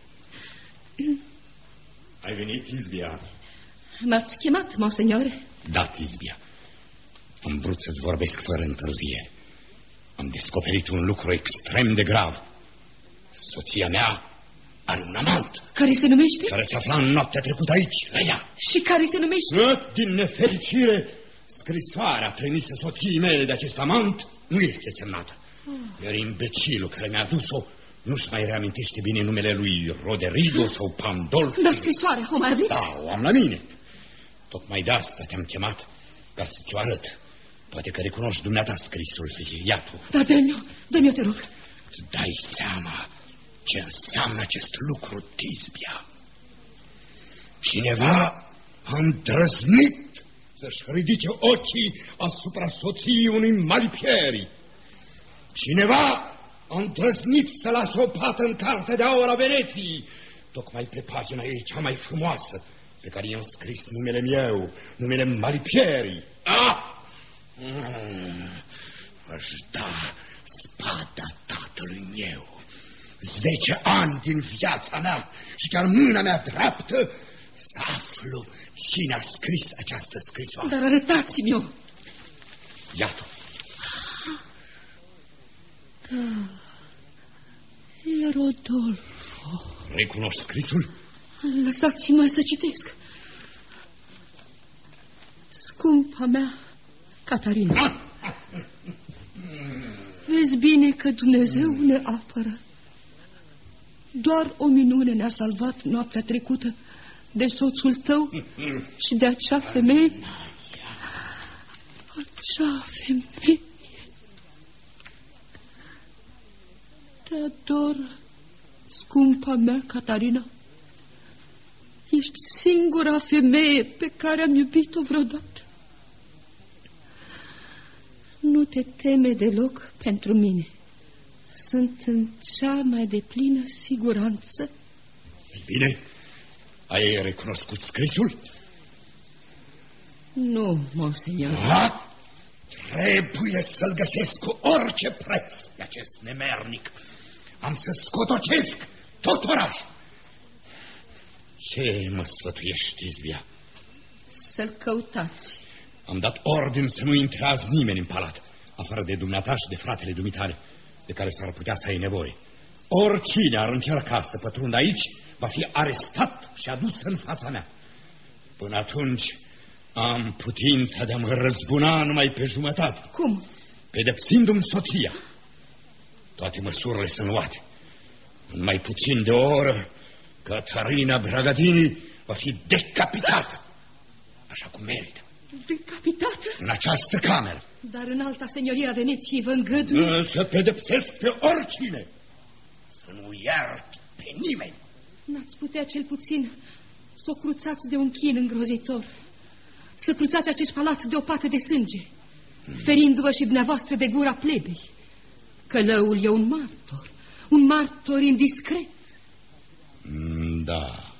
Ai venit, Tisbia? M-ați chemat, monseniore? Da, Tisbia. Am vrut să-ți vorbesc fără întârziere. Am descoperit un lucru extrem de grav. Soția mea are un amant. Care se numește? Care se afla în noaptea trecută aici, la ea. Și care se numește? Din nefericire, scrisoarea trimisă soției mele de acest amant nu este semnată. Iar imbecilul care mi-a adus-o nu-și mai reamintește bine numele lui Roderigo sau Pandolfo. Dar scrisoarea o mai aveți? Da, o am la mine. Tocmai de asta te-am chemat, ca să ți-o arăt. Poate că recunoști dumneata scrisul. Iată. Da, dă-mi-o, te rog. Îți dai seama ce înseamnă acest lucru, Tisbia? Cineva a îndrăznit să-și ridice ochii asupra soției unui malipieri. Cineva a îndrăznit să lasă o pată în Cartea de Aur a Veneției, tocmai pe pagina ei cea mai frumoasă, pe care i-am scris numele meu, numele Malipieri. Aș da spada tatălui meu, 10 ani din viața mea și chiar mâna mea dreaptă să aflu cine a scris această scrisoare. Dar arătați-mi-o. Iată. Da, e Rodolfo. Recunoști scrisul? Lăsați-mă să citesc. Scumpa mea, Catarina, vezi bine că Dumnezeu ne apără. Doar o minune ne-a salvat noaptea trecută de soțul tău și de acea femeie. Acea femeie. Te ador, scumpa mea, Catarina. Ești singura femeie pe care am iubit-o vreodată. Nu te teme deloc pentru mine. Sunt în cea mai deplină siguranță. Bine, ai recunoscut scrisul? Nu, monsenior. Trebuie să-l găsesc cu orice preț pe acest nemernic. Am să scotocesc tot orașul. Ce mă sfătuiești, Tisbia? Să-l căutați. Am dat ordin să nu intre azi nimeni în palat, afară de dumneata și de fratele dumitale, de care s-ar putea să ai nevoie. Oricine ar încerca să pătrundă aici va fi arestat și adus în fața mea. Până atunci am putința de a mă răzbuna numai pe jumătate. Cum? pedepsindu-mi soția. Toate măsurile sunt luate. În mai puțin de o oră, Catarina Bragadini va fi decapitată, așa cum merită. Decapitată? În această cameră. Dar în alta senioria Veneției vă îngăduie? Să pedepsesc pe oricine, să nu iert pe nimeni. N-ați putea cel puțin să o cruțați de un chin îngrozitor, să cruțați acest palat de o pată de sânge, ferindu-vă și dumneavoastră de gura plebei. Călăul e un martor indiscret. Da.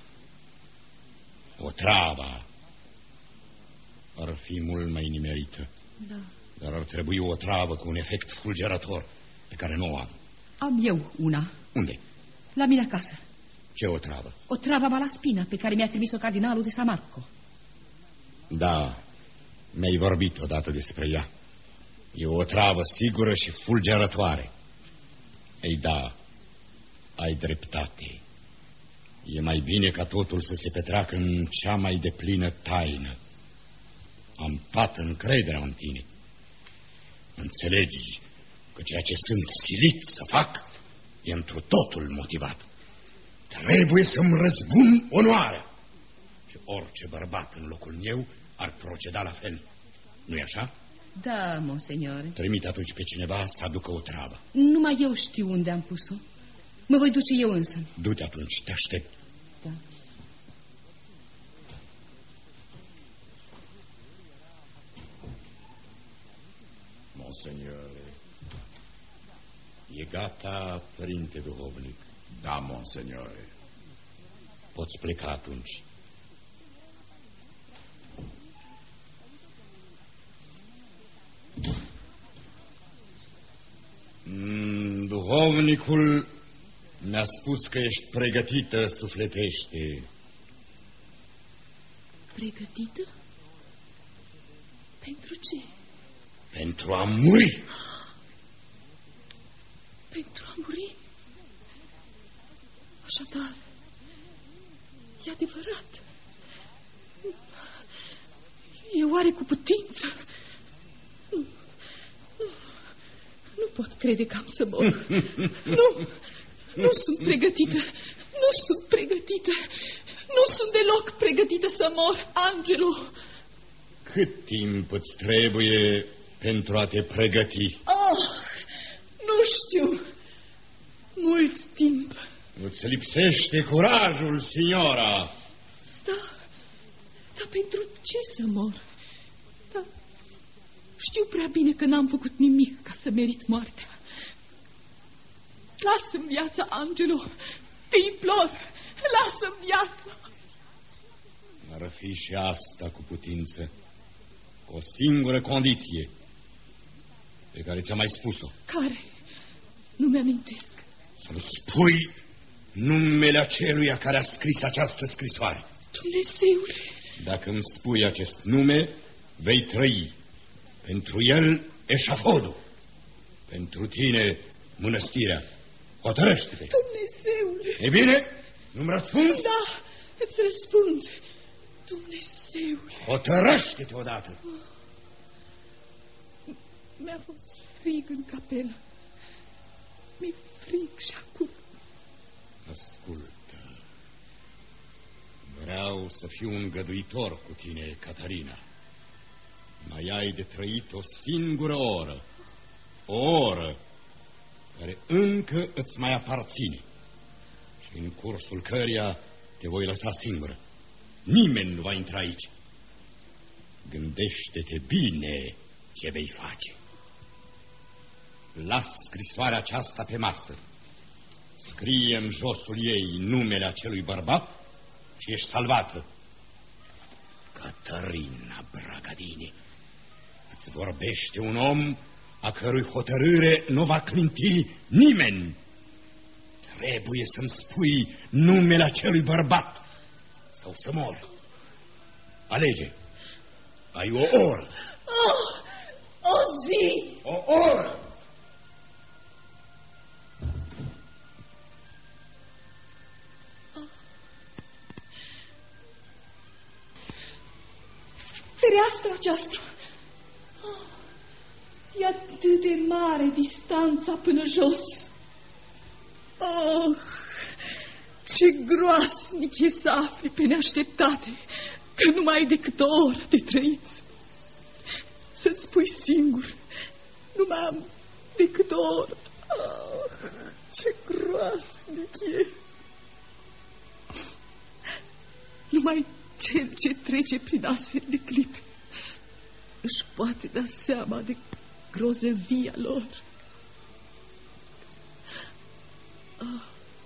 Otrava ar fi mult mai nimerită. Da. Dar ar trebui o otravă cu un efect fulgerator, pe care nu o am. Am eu una. Unde? La mine acasă. Ce otravă? Otrava malaspina, pe care mi-a trimis-o cardinalul de San Marco. Da, mi-ai vorbit odată despre ea. E o otravă sigură și fulgerătoare. Ei da, ai dreptate. E mai bine ca totul să se petreacă în cea mai deplină taină. Am toată încrederea în tine. Înțelegi că ceea ce sunt silit să fac e întru totul motivat. Trebuie să-mi răzbun onoarea. Și orice bărbat în locul meu ar proceda la fel. Nu-i așa? Da, monseigneur. Trimit atunci pe cineva să aducă o travă. Numai eu știu unde am pus-o. Mă voi duce eu însă. Du-te atunci, te aștept. Da. Monseigneur. E gata, părinte duhovnic? Da, monseigneur. Poți pleca atunci. Duhovnicul mi-a spus că ești pregătită sufletește. Pregătită? Pentru ce? Pentru a muri. Pentru a muri? Așadar, e adevărat. E oare cu putință? Nu pot crede că am să mor. Nu sunt pregătită. Nu sunt pregătită. Nu sunt deloc pregătită să mor, Angelo. Cât timp îți trebuie pentru a te pregăti? Oh, nu știu. Mult timp. Îți lipsește curajul, signora. Da, pentru ce să mor? Da, știu prea bine că n-am făcut nimic ca să merit moartea. Lasă-mi viața, Angelo. Te implor, lasă-mi viața. Ar fi și asta cu putință. O singură condiție pe care ți-am mai spus-o. Care? Nu mi-amintesc. Să-mi spui numele aceluia care a scris această scrisoare. Dumnezeule! Dacă îmi spui acest nume, vei trăi. Pentru el, eșafodul. Pentru tine, mănăstirea. Hotărăște-te. Dumnezeule! E bine? Nu-mi răspunzi? Da, îți răspund. Dumnezeule! Hotărăște-te odată. Mi-a fost frig în capelă. Mi-e frig și acum. Ascultă. Vreau să fiu îngăduitor cu tine, Catarina. Mai ai de trăit o singură oră. O oră care încă îți mai aparține și în cursul căreia te voi lăsa singură. Nimeni nu va intra aici. Gândește-te bine ce vei face. Las scrisoarea aceasta pe masă. Scrie în josul ei numele acelui bărbat și ești salvată. Catarina Bragadini. Îți vorbește un om a cărui hotărâre nu va clinti nimeni. Trebuie să-mi spui numele acelui bărbat sau să mor. Alege. Ai o oră. O zi. O oră. Fereastra aceasta. E atât de mare distanța până jos. Oh, ce groasnic e să afli pe neașteptate că nu mai ai decât o oră de trăit. Să-ți spui singur, nu mai am decât o oră. Oh, ce groasnic e. Numai cel ce trece prin astfel de clipe își poate da seama de grozăvia lor. Oh.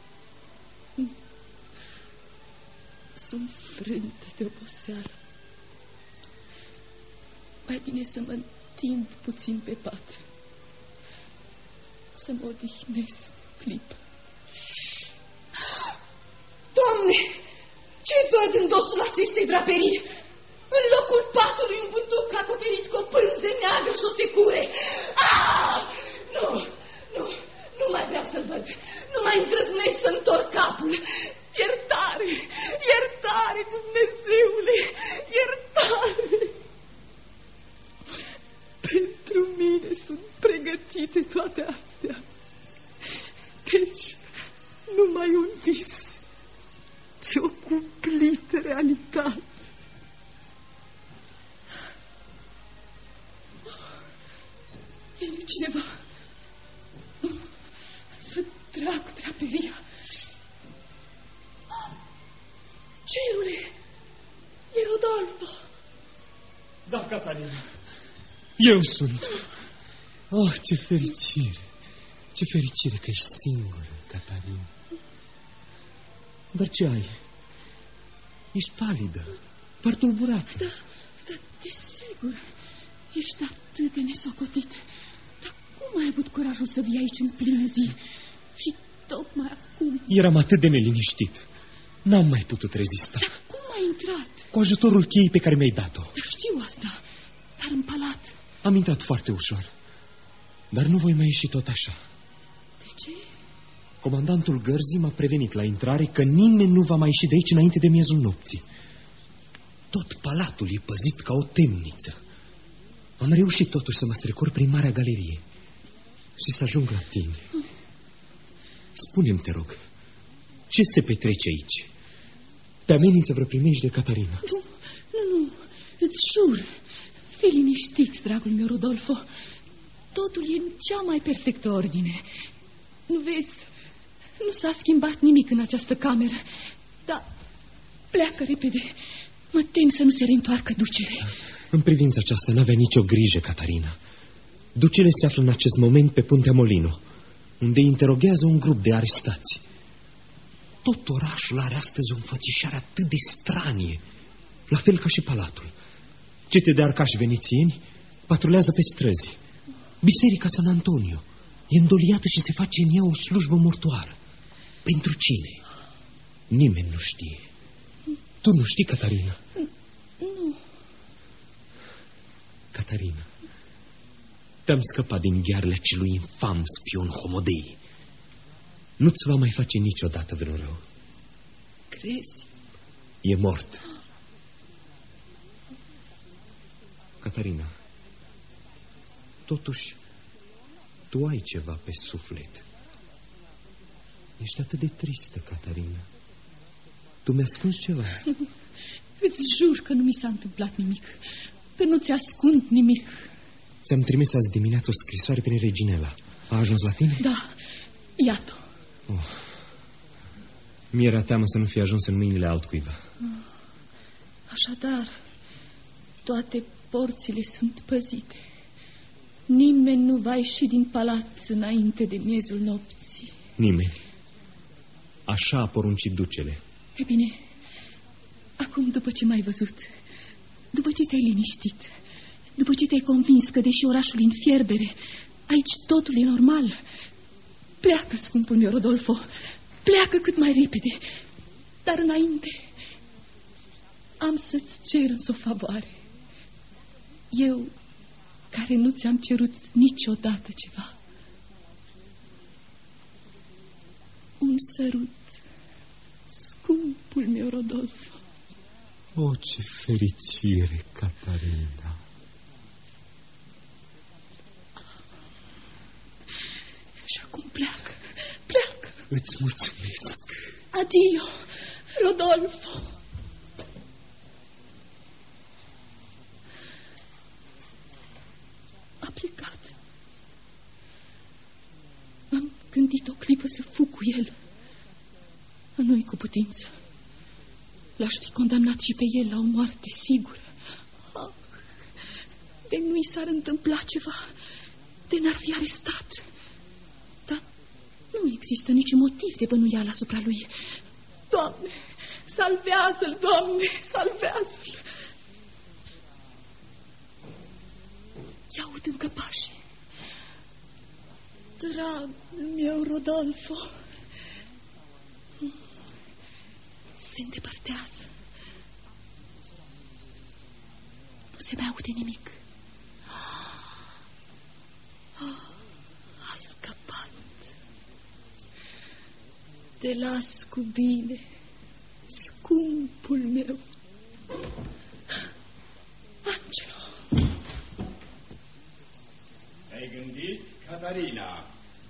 Sunt frântă de oboseală. Mai bine să mă întind puțin pe pat, să mă odihnesc clipă. Doamne, ce văd în dosul acestei draperii? În locul patului un butuc acoperit cu o pânză neagră și o secure. Ah! Nu, nu, nu mai vreau să-l văd. Nu mai îndrăznesc să întorc capul. Iertare, iertare, Dumnezeule, iertare. Pentru mine sunt pregătite toate astea. Deci, numai un vis, ci o cumplită realitate. Vine cineva. Să trag draperia. Cerule, e Rodolfo. Da, Catalina, eu sunt. Oh, ce fericire. Ce fericire că ești singură, Catalina. Dar ce ai? Ești palidă, par tulburată. Da, desigur. Ești atât de nesocotit. Dar cum ai avut curajul să vii aici în plină zi? Și tocmai acum... Eram atât de neliniștit. N-am mai putut rezista. Dar cum ai intrat? Cu ajutorul cheii pe care mi-ai dat-o. Dar știu asta. Dar în palat... Am intrat foarte ușor. Dar nu voi mai ieși tot așa. De ce? Comandantul gărzii m-a prevenit la intrare că nimeni nu va mai ieși de aici înainte de miezul nopții. Tot palatul e păzit ca o temniță. Am reușit totuși să mă strecor prin Marea Galerie și să ajung la tine. Spune-mi, te rog, ce se petrece aici? Te amenință vreo primejde, Catarina? Nu, îți jur. Fii liniștit, dragul meu, Rodolfo. Totul e în cea mai perfectă ordine. Nu vezi, nu s-a schimbat nimic în această cameră. Dar pleacă repede. Mă tem să nu se reîntoarcă ducele. În privința aceasta n-avea nicio grijă, Catarina. Ducele se află în acest moment pe Puntea Molino, unde interoghează un grup de arestați. Tot orașul are astăzi o înfățișare atât de stranie, la fel ca și palatul. Cete de arcași venețieni patrulează pe străzi. Biserica San Antonio e îndoliată și se face în ea o slujbă mortoară. Pentru cine? Nimeni nu știe. Tu nu știi, Catarina? Nu. Catarina, te-am scăpat din ghearele acelui infam spion Homodei. Nu-ți va mai face niciodată vreun rău. Crezi? E mort. Catarina, totuși, tu ai ceva pe suflet. Ești atât de tristă, Catarina. Tu mi-ai ascuns ceva? Îți jur că nu mi s-a întâmplat nimic. Că nu ți ascund nimic. Ți-am trimis azi dimineață o scrisoare prin Reginela. A ajuns la tine? Da, iată. Oh. Mi-era teamă să nu fie ajuns în mâinile altcuiva. Așadar, toate porțile sunt păzite. Nimeni nu va ieși din palat înainte de miezul nopții. Nimeni. Așa a poruncit ducele. E bine, acum după ce m-ai văzut, după ce te-ai liniștit, după ce te-ai convins că deși orașul e în fierbere, aici totul e normal, pleacă, scumpul meu Rodolfo, pleacă cât mai repede. Dar înainte am să-ți cer însă o favoare. Eu, care nu ți-am cerut niciodată ceva. Un sărut, scumpul meu Rodolfo. O, ce fericire, Catarina! Îți mulțumesc. Adio, Rodolfo. A plecat. Am gândit o clipă să fug cu el. Nu-i cu putință. L-aș fi condamnat și pe el la o moarte sigură. De nu-i s-ar întâmpla ceva, de n-ar fi arestat. Dar nu există niciun motiv de bănuială asupra lui. Doamne, salvează-l, Doamne, salvează-l! I-aud încă pași. Dragul meu, Rodolfo, se îndepărtează. Nu se mai aude nimic. A scăpat. Te las cu bine, scumpul meu. Angelo. Te-ai gândit, Catarina?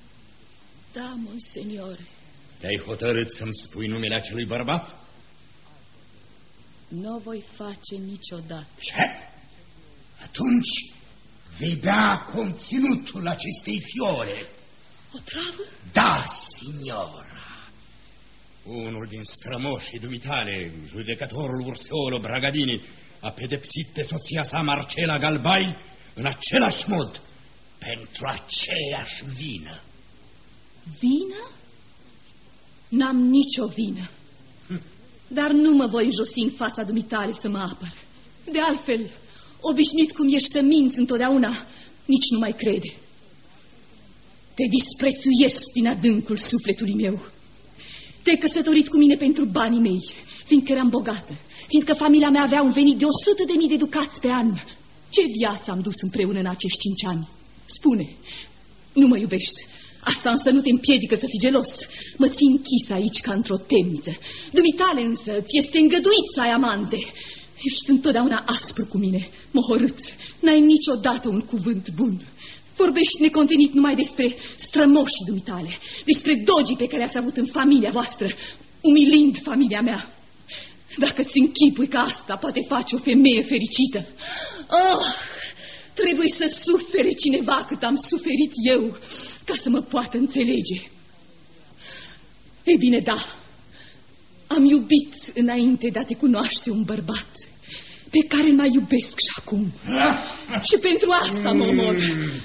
Da, monseniore. Te-ai hotărât să-mi spui numele acelui bărbat? Nu o voi face niciodată. Ce? Atunci vei bea conținutul acestei fiore. O travă? Da, signora. Unul din strămoșii dumitale, judecătorul Urseolo Bragadini, a pedepsit pe soția sa Marcela Galbai în același mod, pentru aceeași vină. Vină? N-am nicio vină. Dar nu mă voi înjosi în fața dumitale să mă apăr. De altfel, obișnuit cum ești să minți întotdeauna, nici nu mai crede. Te disprețuiesc din adâncul sufletului meu. Te-ai căsătorit cu mine pentru banii mei, fiindcă eram bogată, fiindcă familia mea avea un venit de 100.000 de ducați pe an. Ce viață am dus împreună în acești 5 ani? Spune, nu mă iubești. Asta însă nu te împiedică să fii gelos. Mă ții închis aici ca într-o temniță. Dumitale însă ți este îngăduit să ai amante. Ești întotdeauna aspru cu mine, mohorât. N-ai niciodată un cuvânt bun. Vorbești necontenit numai despre strămoșii dumitale, despre dogii pe care ați avut în familia voastră, umilind familia mea. Dacă-ți închipui că asta poate face o femeie fericită. Trebuie să sufere cineva cât am suferit eu, ca să mă poată înțelege. Ei bine, da, am iubit înainte de a te cunoaște un bărbat pe care îl mai iubesc și acum. Și pentru asta mă omor.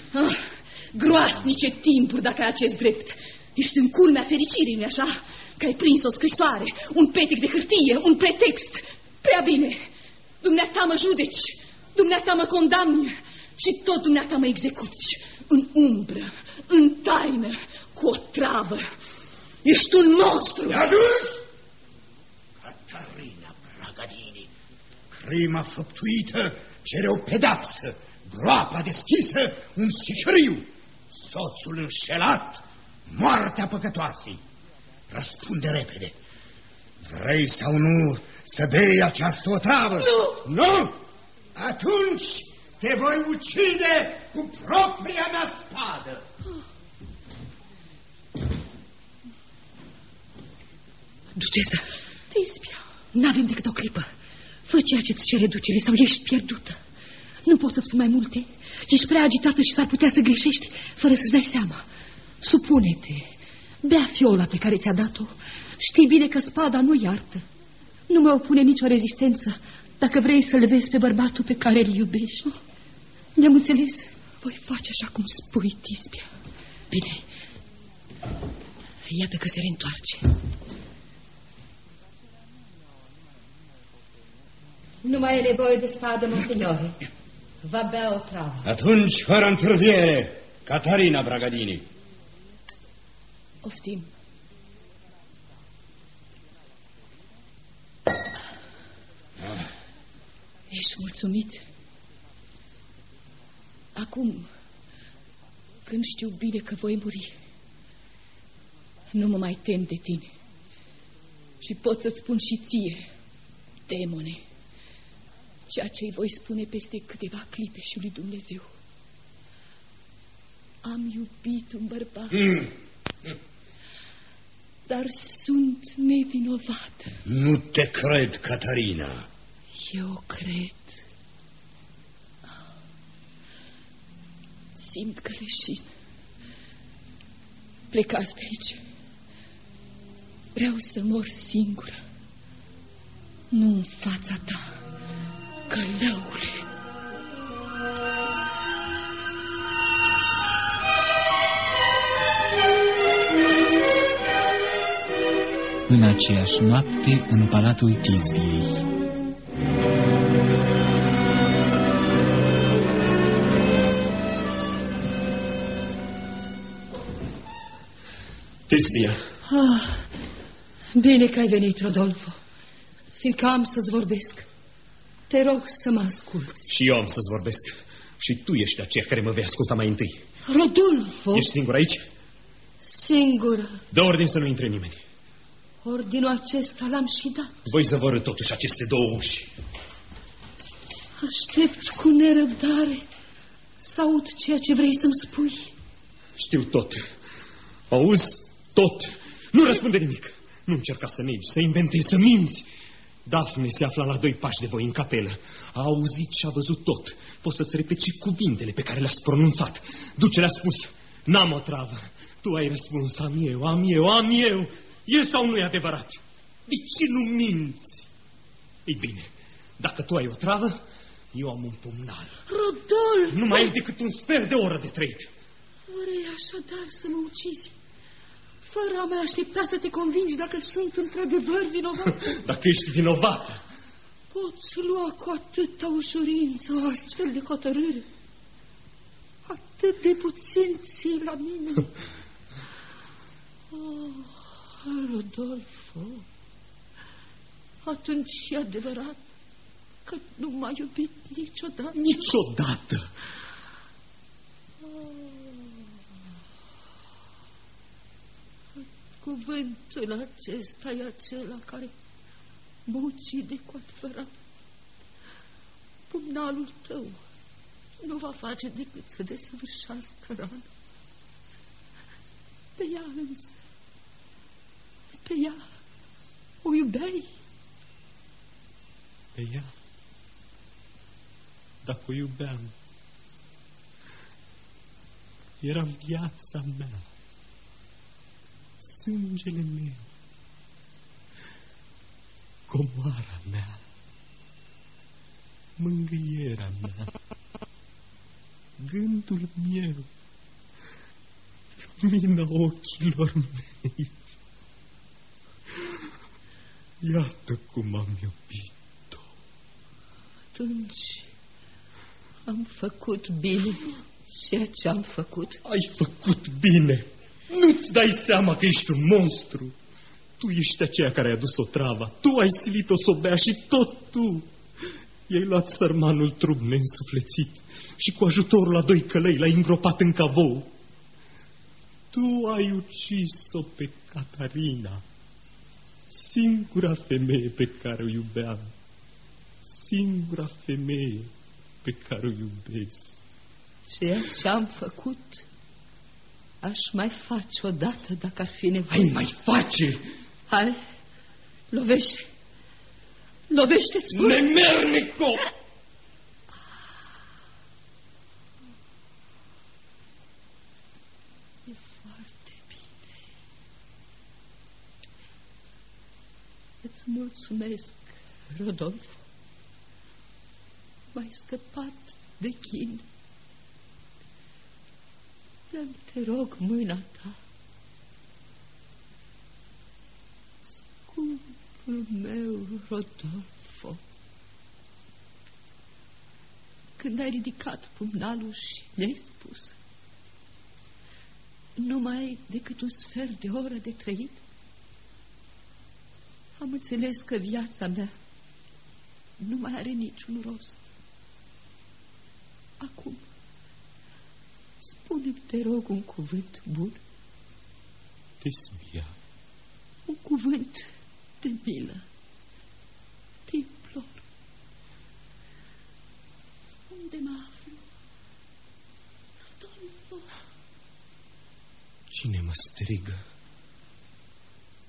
Groasnice timpuri, dacă ai acest drept. Ești în culmea fericirii, nu-i așa? Că ai prins o scrisoare, un petec de hârtie, un pretext. Prea bine, dumneata mă judeci, dumneata mă condamni și tot dumneata mă execuți. În umbră, în taină, cu o travă. Ești un monstru. Ajuns! Catarina Bragadini, crima făptuită cere o pedapsă, groapa deschisă, un siceriu, soțul înșelat, moartea păcătoasei. Răspunde repede. Vrei sau nu să bei această otravă? Nu! Nu? Atunci te voi ucide cu propria mea spadă. Ducesă, Tisbia, n-avem decât o clipă. Fă ceea ce-ți cere ducele sau ești pierdută. Nu pot să spun mai multe. Ești prea agitată și s-ar putea să greșești fără să-ți dai seama. Supune-te, bea fiola pe care ți-a dat-o. Știi bine că spada nu iartă. Nu mă opune nicio rezistență dacă vrei să-l vezi pe bărbatul pe care îl iubești. Ne-am înțeles? Voi face așa cum spui, Tisbia. Bine. Iată că se reîntoarce. Nu mai e nevoie de spadă, monseniore. Va bea o travă. Atunci, fără întârziere, Catarina Bragadini. Oftim. Ești mulțumit? Acum, când știu bine că voi muri, nu mă mai tem de tine. Și pot să-ți spun și ție, demone, ceea ce-i voi spune peste câteva clipe și lui Dumnezeu. Am iubit un bărbat. Dar sunt nevinovată. Nu te cred, Catarina. Eu cred. Simt că leșin. Plecați de aici. Vreau să mor singură. Nu în fața ta, călăule. În aceeași noapte, în Palatul Tisbiei. Tisbia. Bine că ai venit, Rodolfo, fiindcă am să-ți vorbesc. Te rog să mă asculți. Și eu am să-ți vorbesc. Și tu ești aceea care mă vei asculta mai întâi. Rodolfo! Ești singur aici? Singură. Dă ordin să nu intre nimeni. Ordinul acesta l-am și dat. Voi zăvorâ totuși aceste două uși. Aștept cu nerăbdare să aud ceea ce vrei să-mi spui. Știu tot. Auzi? Tot. Nu răspunde nimic. Nu încerca să negi, să inventezi, să minți. Dafne se afla la 2 pași de voi în capelă. A auzit și a văzut tot. Poți să-ți repeti și cuvintele pe care le-ați pronunțat. Duce le-a spus: n-am o travă. Tu ai răspuns: am eu. E sau nu e adevărat? De ce nu minți? Ei bine, dacă tu ai o travă, eu am un pumnal. Rodolfo! Nu mai ai decât un sfert de oră de trăit. Vrei așadar să mă ucizi, fără a mai aștepta să te convingi dacă sunt într-adevăr vinovat? Dacă ești vinovată, poți lua cu atâta ușurință o astfel de hotărâre? Atât de puțin ții la mine. Rodolfo, atunci e adevărat că nu m-ai iubit niciodată? Niciodată. Cuvântul acesta e acela care mă ucide cu adevărat. Pumnalul tău nu va face decât să desăvârșească rana. Pe ea însă, pe ea o iubeai? Pe ea? Dacă o iubeam, era viața mea, sângele meu, comoara mea, mângâierea mea, gândul meu, lumina ochilor mei. Iată cum am iubit-o. Atunci am făcut bine ceea ce am făcut. Ai făcut bine. Nu-ți dai seama că ești un monstru. Tu ești aceea care a adus o travă. Tu ai silit-o să o bea și tot tu. I-ai luat sărmanul trup neînsuflețit și cu ajutorul a 2 călăi l-ai îngropat în cavou. Tu ai ucis-o pe Catarina, singura femeie pe care o iubeam, singura femeie pe care o iubesc. Ceea ce am făcut aș mai face odată dacă ar fi nevoie. Ai mai face? Hai, lovește. Lovește-ți spune. Nemernico! E foarte bine. Îți mulțumesc, Rodolfo. M-ai scăpat de chin. Dă-mi, te rog, mâna ta. Scumpul meu, Rodolfo. Când ai ridicat pumnalul și mi-ai spus: nu mai ai decât un sfert de oră de trăit, am înțeles că viața mea nu mai are niciun rost. Acum, spune-mi, te rog, un cuvânt bun. Tisbia. Un cuvânt de milă. Te implor. Unde mă aflu? Rodolfo. Cine mă strigă?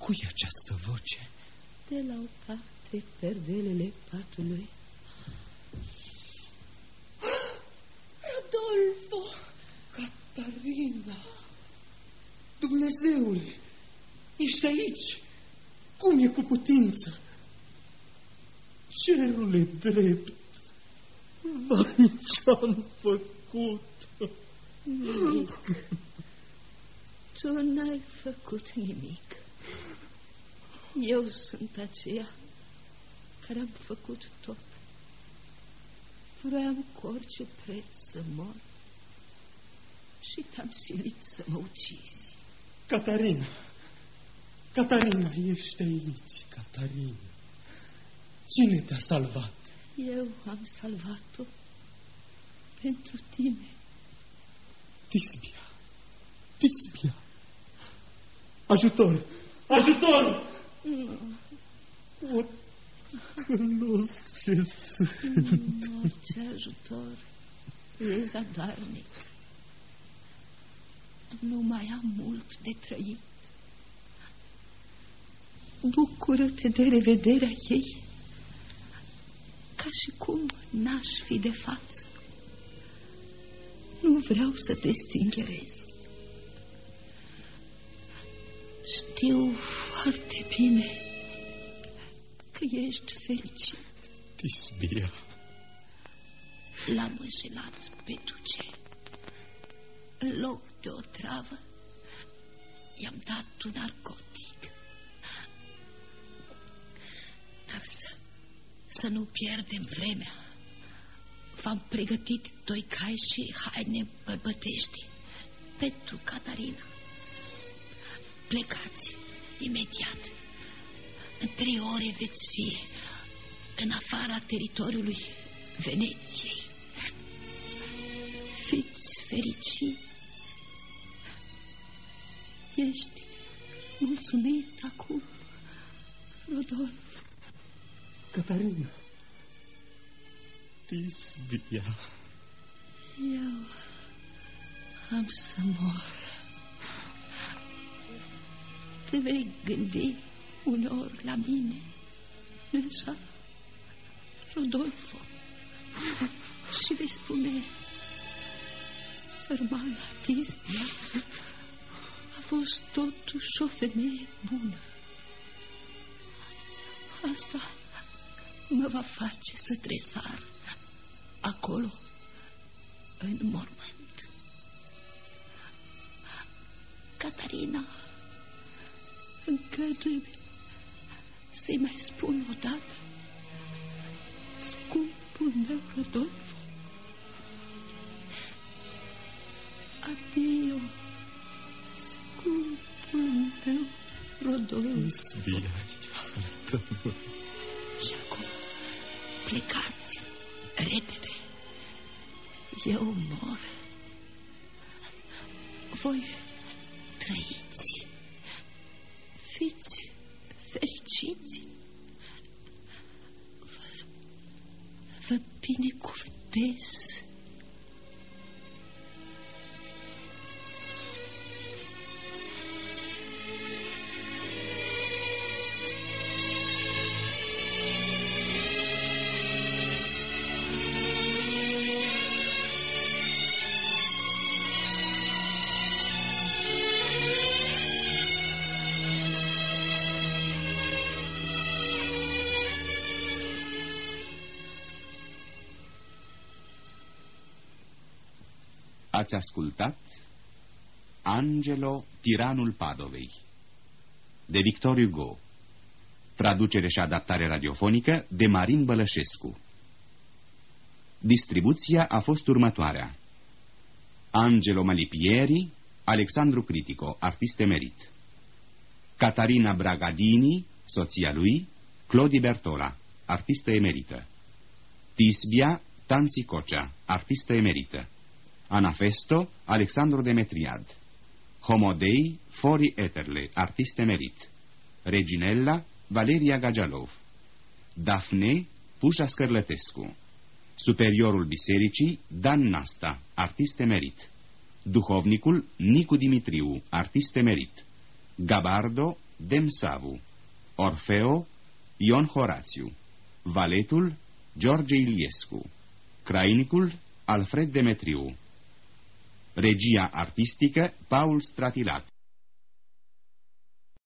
Cui această voce? De la o parte perdelele patului. Rodolfo! Catarina! Dumnezeule! Ești aici? Cum e cu putință? Cerule drept! Vai, ce-am făcut? Nimic. Tu n-ai făcut nimic. Eu sunt aceea care am făcut tot. Vreau cu orice preț să mor și te-am silit să mă ucizi. Catarina! Catarina, ești aici, Catarina. Cine te-a salvat? Eu am salvat-o pentru tine. Tisbia! Tisbia! Ajutor! Ajutor! Nu. O călos ce sunt. Orice ajutor e zadarnic. Nu mai am mult de trăit. Bucură-te de revederea ei, ca și cum n-aș fi de față. Nu vreau să te stingerez. Știu foarte bine că ești fericit. Tisbia. L-am înșelat pe duce. În loc de o travă, i-am dat un narcotic. Dar să nu pierdem vremea. V-am pregătit 2 cai și haine bărbătești pentru Catarina. Plecați imediat. În 3 ore veți fi în afara teritoriului Veneției. Fiți fericiți. Ești mulțumit acum, Rodolfo? Catarina. Tisbia. Eu am să mor. Te vei gândi uneori la mine, nu-i așa, Rodolfo? Și vei spune: sărmana Tisbia a fost totuși o femeie bună. Asta mă va face să tresar acolo, în mormânt. Catarina, încăduie-mi să-i mai spun odată: scumpul meu Rodolfo, adio, scumpul meu Rodolfo. Tisbia, iartă-mă. Și acum plecați repede. Eu mor. Voi trăiți. Fiți fericiți. Vă binecuvântez. Ați ascultat Angelo, tiranul Padovei, de Victor Hugo. Traducere și adaptare radiofonică de Marin Bălășescu. Distribuția a fost următoarea: Angelo Malipieri, Alexandru Critico, artist emerit; Catarina Bragadini, soția lui, Clodi Bertola, artistă emerită; Tisbia Tanzi Cocea, artistă emerită; Anafesto, Alexandru Demetriad; Homodei, Fori Eterle, artist emerit; Reginella, Valeria Gagialov; Dafne, Pușa Scărlătescu; Superiorul bisericii, Dan Nasta, artist emerit; Duhovnicul, Nicu Dimitriu, artist emerit; Gabardo, Demsavu. Orfeo, Ion Horațiu. Valetul, George Iliescu. Crainicul, Alfred Demetriu. Regia artistică, Paul Stratilat.